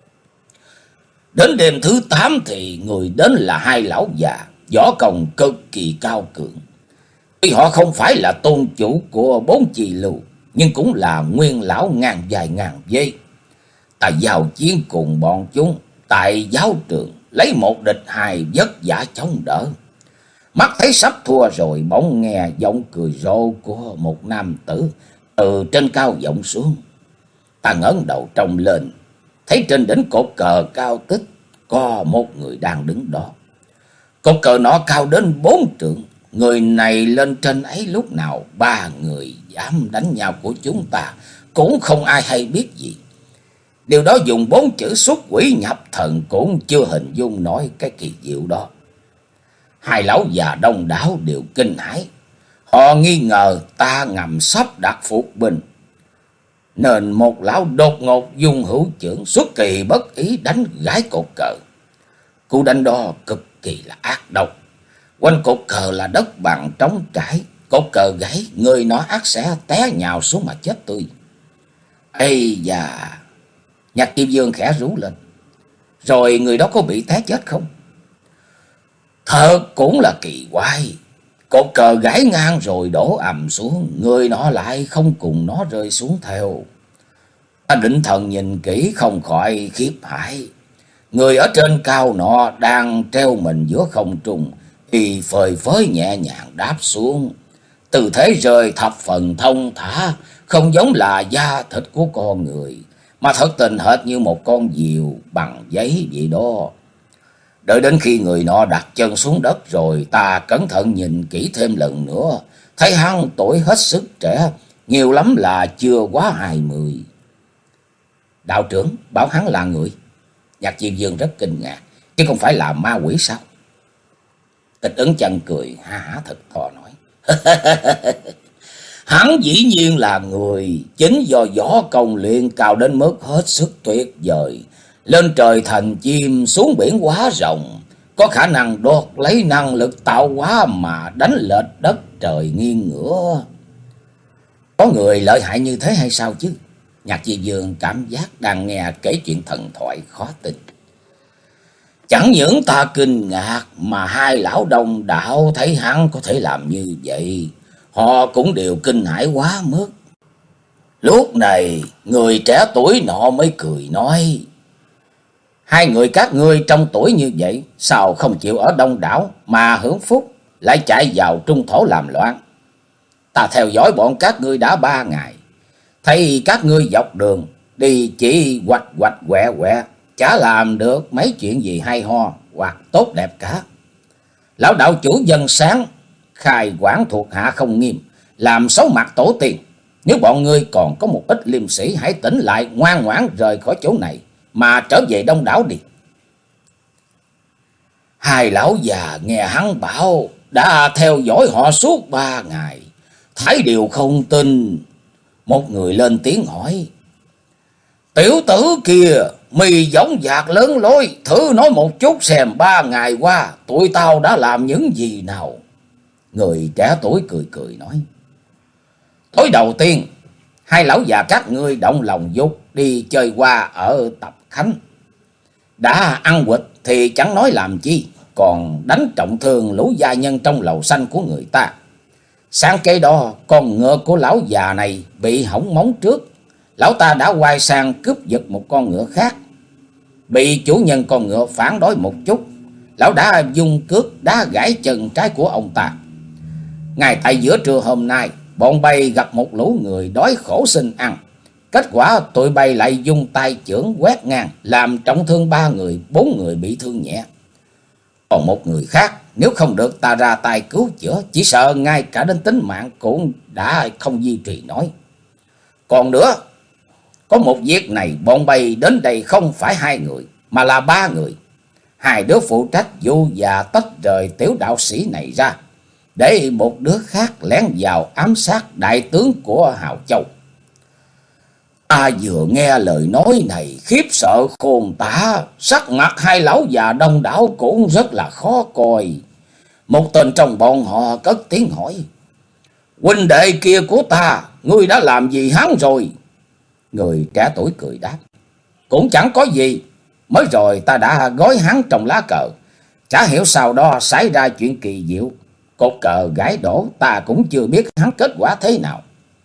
Speaker 1: Đến đêm thứ tám thì người đến là hai lão già, võ công cực kỳ cao cường. Tuy họ không phải là tôn chủ của bốn chi lưu, nhưng cũng là nguyên lão ngàn dài ngàn dây. Ta giao chiến cùng bọn chúng tại giáo trường, lấy một địch hai, vất vả chống đỡ. Mắt thấy sắp thua rồi, bỗng nghe giọng cười rộ của một nam tử từ trên cao vọng xuống. Ta ngẩng đầu trông lên, thấy trên đỉnh cột cờ cao tích có một người đang đứng đó. Cột cờ nó cao đến bốn trượng, người này lên trên ấy lúc nào ba người dám đánh nhau của chúng ta cũng không ai hay biết gì. Điều đó dùng bốn chữ xuất quỷ nhập thần cũng chưa hình dung nổi cái kỳ diệu đó. Hai lão già đông đảo đều kinh hãi. Họ nghi ngờ ta ngầm sắp đặt phục binh, nên một lão đột ngột dùng hữu chưởng xuất kỳ bất ý đánh gãy cột cờ. Cú đánh đó cực kỳ là ác độc. Quanh cột cờ là đất bằng trống trải, cột cờ gãy, người nó ắt sẽ té nhào xuống mà chết tươi. Ây da! Nhạc Kim Dương khẽ rú lên. Rồi người đó có bị té chết không? Thật cũng là kỳ quái. Cột cờ gãy ngang rồi đổ ầm xuống, người nó lại không cùng nó rơi xuống theo. Ta định thần nhìn kỹ không khỏi khiếp hãi. Người ở trên cao nọ đang treo mình giữa không trung, thì phơi phới nhẹ nhàng đáp xuống. Tư thế rơi thập phần thông thả, không giống là da thịt của con người, mà thật tình hệt như một con diều bằng giấy vậy đó. Đợi đến khi người nọ đặt chân xuống đất rồi, ta cẩn thận nhìn kỹ thêm lần nữa, thấy hắn tuổi hết sức trẻ, nhiều lắm là chưa quá hai mươi. Đạo trưởng bảo hắn là người? Nhạc Diêm Dương rất kinh ngạc, chứ không phải là ma quỷ sao? Tịch Ấn Chân cười ha hả thật thò nói. Hắn dĩ nhiên là người, chính do võ công luyện cao đến mức hết sức tuyệt vời, lên trời thành chim, xuống biển hóa rồng, có khả năng đoạt lấy năng lực tạo hóa mà đánh lệch đất trời nghiêng ngửa. Có người lợi hại như thế hay sao chứ? Nhạc Di Dương cảm giác đang nghe kể chuyện thần thoại khó tin. Chẳng những ta kinh ngạc mà hai lão đồng đạo thấy hắn có thể làm như vậy, họ cũng đều kinh hãi quá mức. Lúc này người trẻ tuổi nọ mới cười nói: hai người các ngươi trong tuổi như vậy, sao không chịu ở đông đảo mà hưởng phúc, lại chạy vào trung thổ làm loạn? Ta theo dõi bọn các ngươi đã ba ngày, thấy các ngươi dọc đường đi chỉ quạch quạch quẹ quẹ, chả làm được mấy chuyện gì hay ho hoặc tốt đẹp cả. Lão đạo chủ dân sáng khai quản thuộc hạ không nghiêm, làm xấu mặt tổ tiên. Nếu bọn ngươi còn có một ít liêm sĩ, hãy tỉnh lại, ngoan ngoãn rời khỏi chỗ này mà trở về đông đảo đi. Hai lão già nghe hắn bảo đã theo dõi họ suốt ba ngày, thấy điều không tin. Một người lên tiếng hỏi: tiểu tử kia, mì giống dạc lớn lối, thử nói một chút xem ba ngày qua tụi tao đã làm những gì nào. Người trẻ tuổi cười cười nói: tối đầu tiên, hai lão già các ngươi động lòng dục đi chơi qua ở Tập Khánh. Đã ăn quỵt thì chẳng nói làm chi, còn đánh trọng thương lũ gia nhân trong lầu xanh của người ta. Sáng kế đó, con ngựa của lão già này bị hỏng móng trước, lão ta đã quay sang cướp giật một con ngựa khác. Bị chủ nhân con ngựa phản đối một chút, lão đã dùng cước đá gãy chân trái của ông ta. Ngay tại giữa trưa hôm nay, bọn bay gặp một lũ người đói khổ xin ăn. Kết quả tụi bay lại dùng tay chưởng quét ngang, làm trọng thương ba người, bốn người bị thương nhẹ. Còn một người khác, nếu không được ta ra tay cứu chữa, chỉ sợ ngay cả đến tính mạng cũng đã không duy trì nổi. Còn nữa, có một việc này bọn bay đến đây không phải hai người, mà là ba người. Hai đứa phụ trách vụ và tách rời tiểu đạo sĩ này ra, để một đứa khác lén vào ám sát đại tướng của Hào Châu. Ta vừa nghe lời nói này khiếp sợ khôn tả, sắc mặt hai lão già đông đảo cũng rất là khó coi. Một tên trong bọn họ cất tiếng hỏi: huynh đệ kia của ta, ngươi đã làm gì hắn rồi? Người trẻ tuổi cười đáp: cũng chẳng có gì, mới rồi ta đã gói hắn trong lá cờ. Chả hiểu sao đó xảy ra chuyện kỳ diệu, cột cờ gãy đổ, ta cũng chưa biết hắn kết quả thế nào.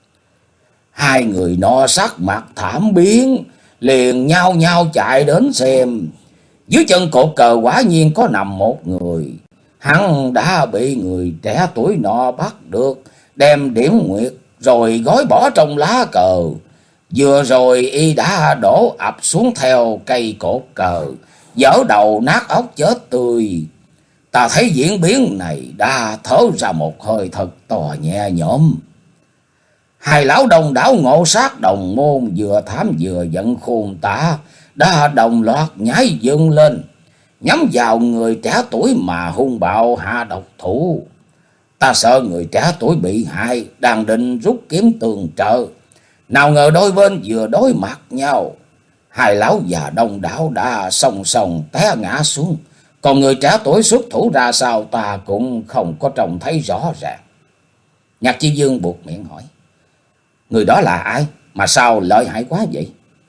Speaker 1: Hai người nọ sắc mặt thảm biến, liền nhao nhao chạy đến xem. Dưới chân cột cờ quả nhiên có nằm một người. Hắn đã bị người trẻ tuổi nọ bắt được, đem điểm nguyệt rồi gói bỏ trong lá cờ. Vừa rồi y đã đổ ập xuống theo cây cột cờ, vỡ đầu nát óc chết tươi. Ta thấy diễn biến này đã thở ra một hơi thật to nhẹ nhõm. Hai lão đồng đảo ngộ sát đồng môn vừa thám vừa giận khôn tả, đã đồng loạt nhảy dựng lên, nhắm vào người trẻ tuổi mà hung bạo hạ độc thủ. Ta sợ người trẻ tuổi bị hại, đang định rút kiếm tường trợ, nào ngờ đôi bên vừa đối mặt nhau, hai lão già đông đảo đã song song té ngã xuống. Còn người trẻ tuổi xuất thủ ra sao ta cũng không có trông thấy rõ ràng. Nhạc Chi Dương buột miệng hỏi: người đó là ai mà sao lợi hại quá vậy?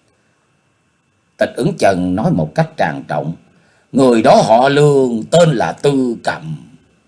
Speaker 1: Tịch Ứng Chân nói một cách tràn trọng: người đó họ Lương, tên là Tư Cầm.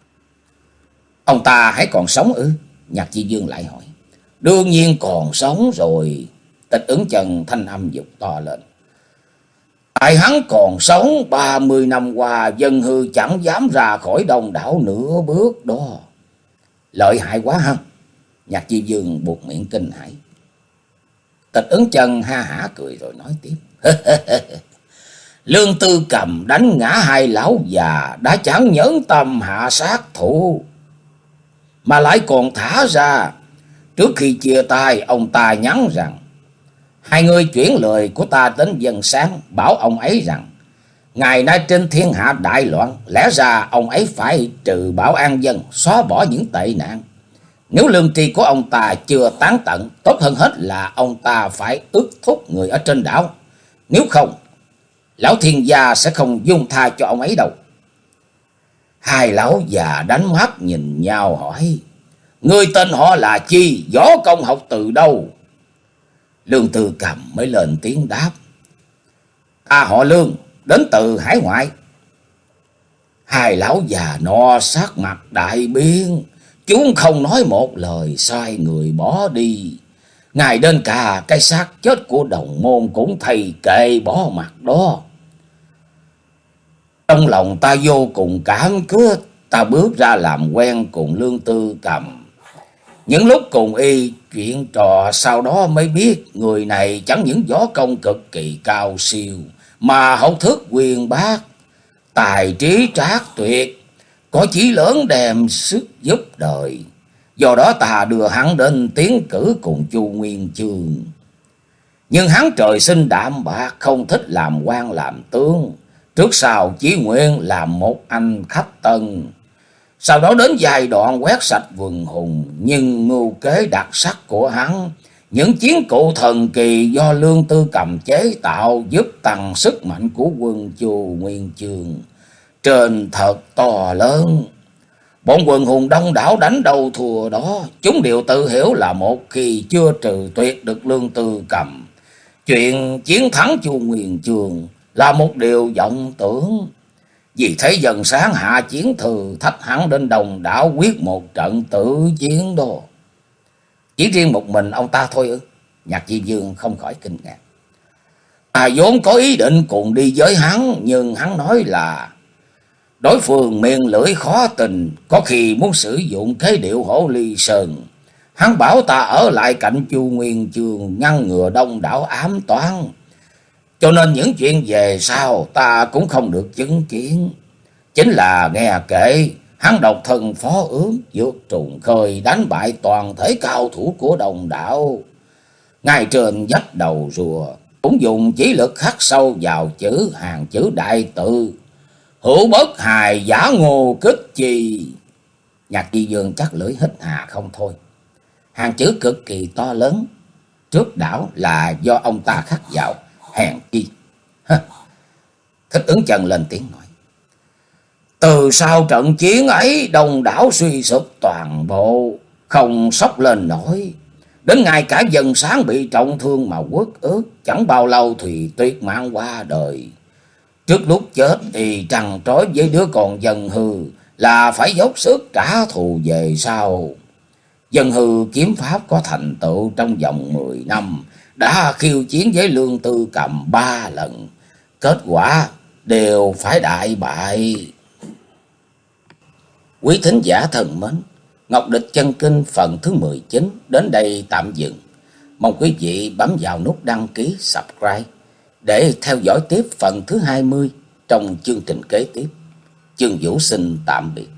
Speaker 1: Ông ta hãy còn sống ư? Nhạc Chi Dương lại hỏi. Đương nhiên còn sống rồi. Tịch Ứng Chân thanh âm dục to lên. Tại hắn còn sống, ba mươi năm qua dân hư chẳng dám ra khỏi Đông đảo nửa bước đó. Lợi hại quá ha. Nhạc Chi Dương buột miệng kinh hãi. Tịch Ứng Chân ha hả cười rồi nói tiếp. Lương Tư Cầm đánh ngã hai lão già đã chẳng nhẫn tâm hạ sát thủ, mà lại còn thả ra. Trước khi chia tay, ông ta nhắn rằng hai người chuyển lời của ta đến Dân Sáng, bảo ông ấy rằng ngày nay trên thiên hạ đại loạn, lẽ ra ông ấy phải trừ bạo an dân, xóa bỏ những tệ nạn. Nếu lương tri của ông ta chưa tán tận, tốt hơn hết là ông ta phải ước thúc người ở trên đảo. Nếu không, lão thiên gia sẽ không dung tha cho ông ấy đâu. Hai lão già đánh mắt nhìn nhau hỏi: Người tên họ là chi, võ công học từ đâu? Lương Tư Cầm mới lên tiếng đáp: Ta họ Lương, đến từ hải ngoại. Hai lão già no sát mặt đại biến, chúng không nói một lời, sai người bỏ đi. Ngài đến cả cái xác chết của đồng môn cũng thầy kệ bỏ mặt đó. Trong lòng ta vô cùng cảm kích, ta bước ra làm quen cùng Lương Tư Cầm. Những lúc cùng y chuyện trò, sau đó mới biết người này chẳng những võ công cực kỳ cao siêu, mà hậu thức uyên bác, tài trí trác tuyệt, có chí lớn đem sức giúp đời. Do đó ta đưa hắn đến tiến cử cùng Chu Nguyên Chương. Nhưng hắn trời sinh đạm bạc, không thích làm quan làm tướng, trước sau chỉ nguyện làm một anh khách tân. Sau đó đến giai đoạn quét sạch vườn hùng, nhưng mưu kế đặc sắc của hắn, những chiến cụ thần kỳ do Lương Tư Cầm chế tạo, giúp tăng sức mạnh của quân Chu Nguyên Chương trên thật to lớn. Bọn quần hùng đông đảo đánh đầu thua đó, chúng đều tự hiểu là một khi chưa trừ tuyệt được Lương Tư Cầm, chuyện chiến thắng Chu Nguyên Chương là một điều vọng tưởng. Vì thế Dần Sáng hạ chiến thư, thách hắn đến đồng đảo quyết một trận tử chiến đó. Chỉ riêng một mình ông ta thôi ư? Nhạc Di Dương không khỏi kinh ngạc. À, vốn có ý định cùng đi với hắn, nhưng hắn nói là đối phương miệng lưỡi khó tình, có khi muốn sử dụng kế điệu Hổ Ly Sơn. Hắn bảo ta ở lại cạnh Chu Nguyên Chương, ngăn ngừa đông đảo ám toán. Cho nên những chuyện về sau ta cũng không được chứng kiến. Chính là nghe kể hắn độc thân phó ướm, vượt trùng khơi, đánh bại toàn thể cao thủ của đồng đạo. Ngay trên vách đầu rùa cũng dùng chỉ lực khắc sâu vào chữ hàng chữ đại tự: hữu bất hài, giả ngô kích chi. Nhạc Di Dương chắc lưỡi hít hà không thôi. Hàng chữ cực kỳ to lớn trước đảo là do ông ta khắc vào, hèn chi. Thích Ứng Chân lên tiếng nói: từ sau trận chiến ấy, đông đảo suy sụp toàn bộ, không sốc lên nổi. Đến ngay cả Dần Sáng bị trọng thương mà uất ức, chẳng bao lâu thì tuyệt mạng qua đời. Trước lúc chết thì trằn trối với đứa con Dân Hư là phải dốc sức trả thù về sau. Dân Hư kiếm pháp có thành tựu trong vòng mười năm, đã khiêu chiến với Lương Tư Cầm ba lần, kết quả đều phải đại bại. Quý thính giả thân mến, Ngọc Địch Chân Kinh phần thứ mười chín đến đây tạm dừng. Mong quý vị bấm vào nút đăng ký, subscribe để theo dõi tiếp phần thứ hai mươi trong chương trình kế tiếp. Chương Vũ xin tạm biệt.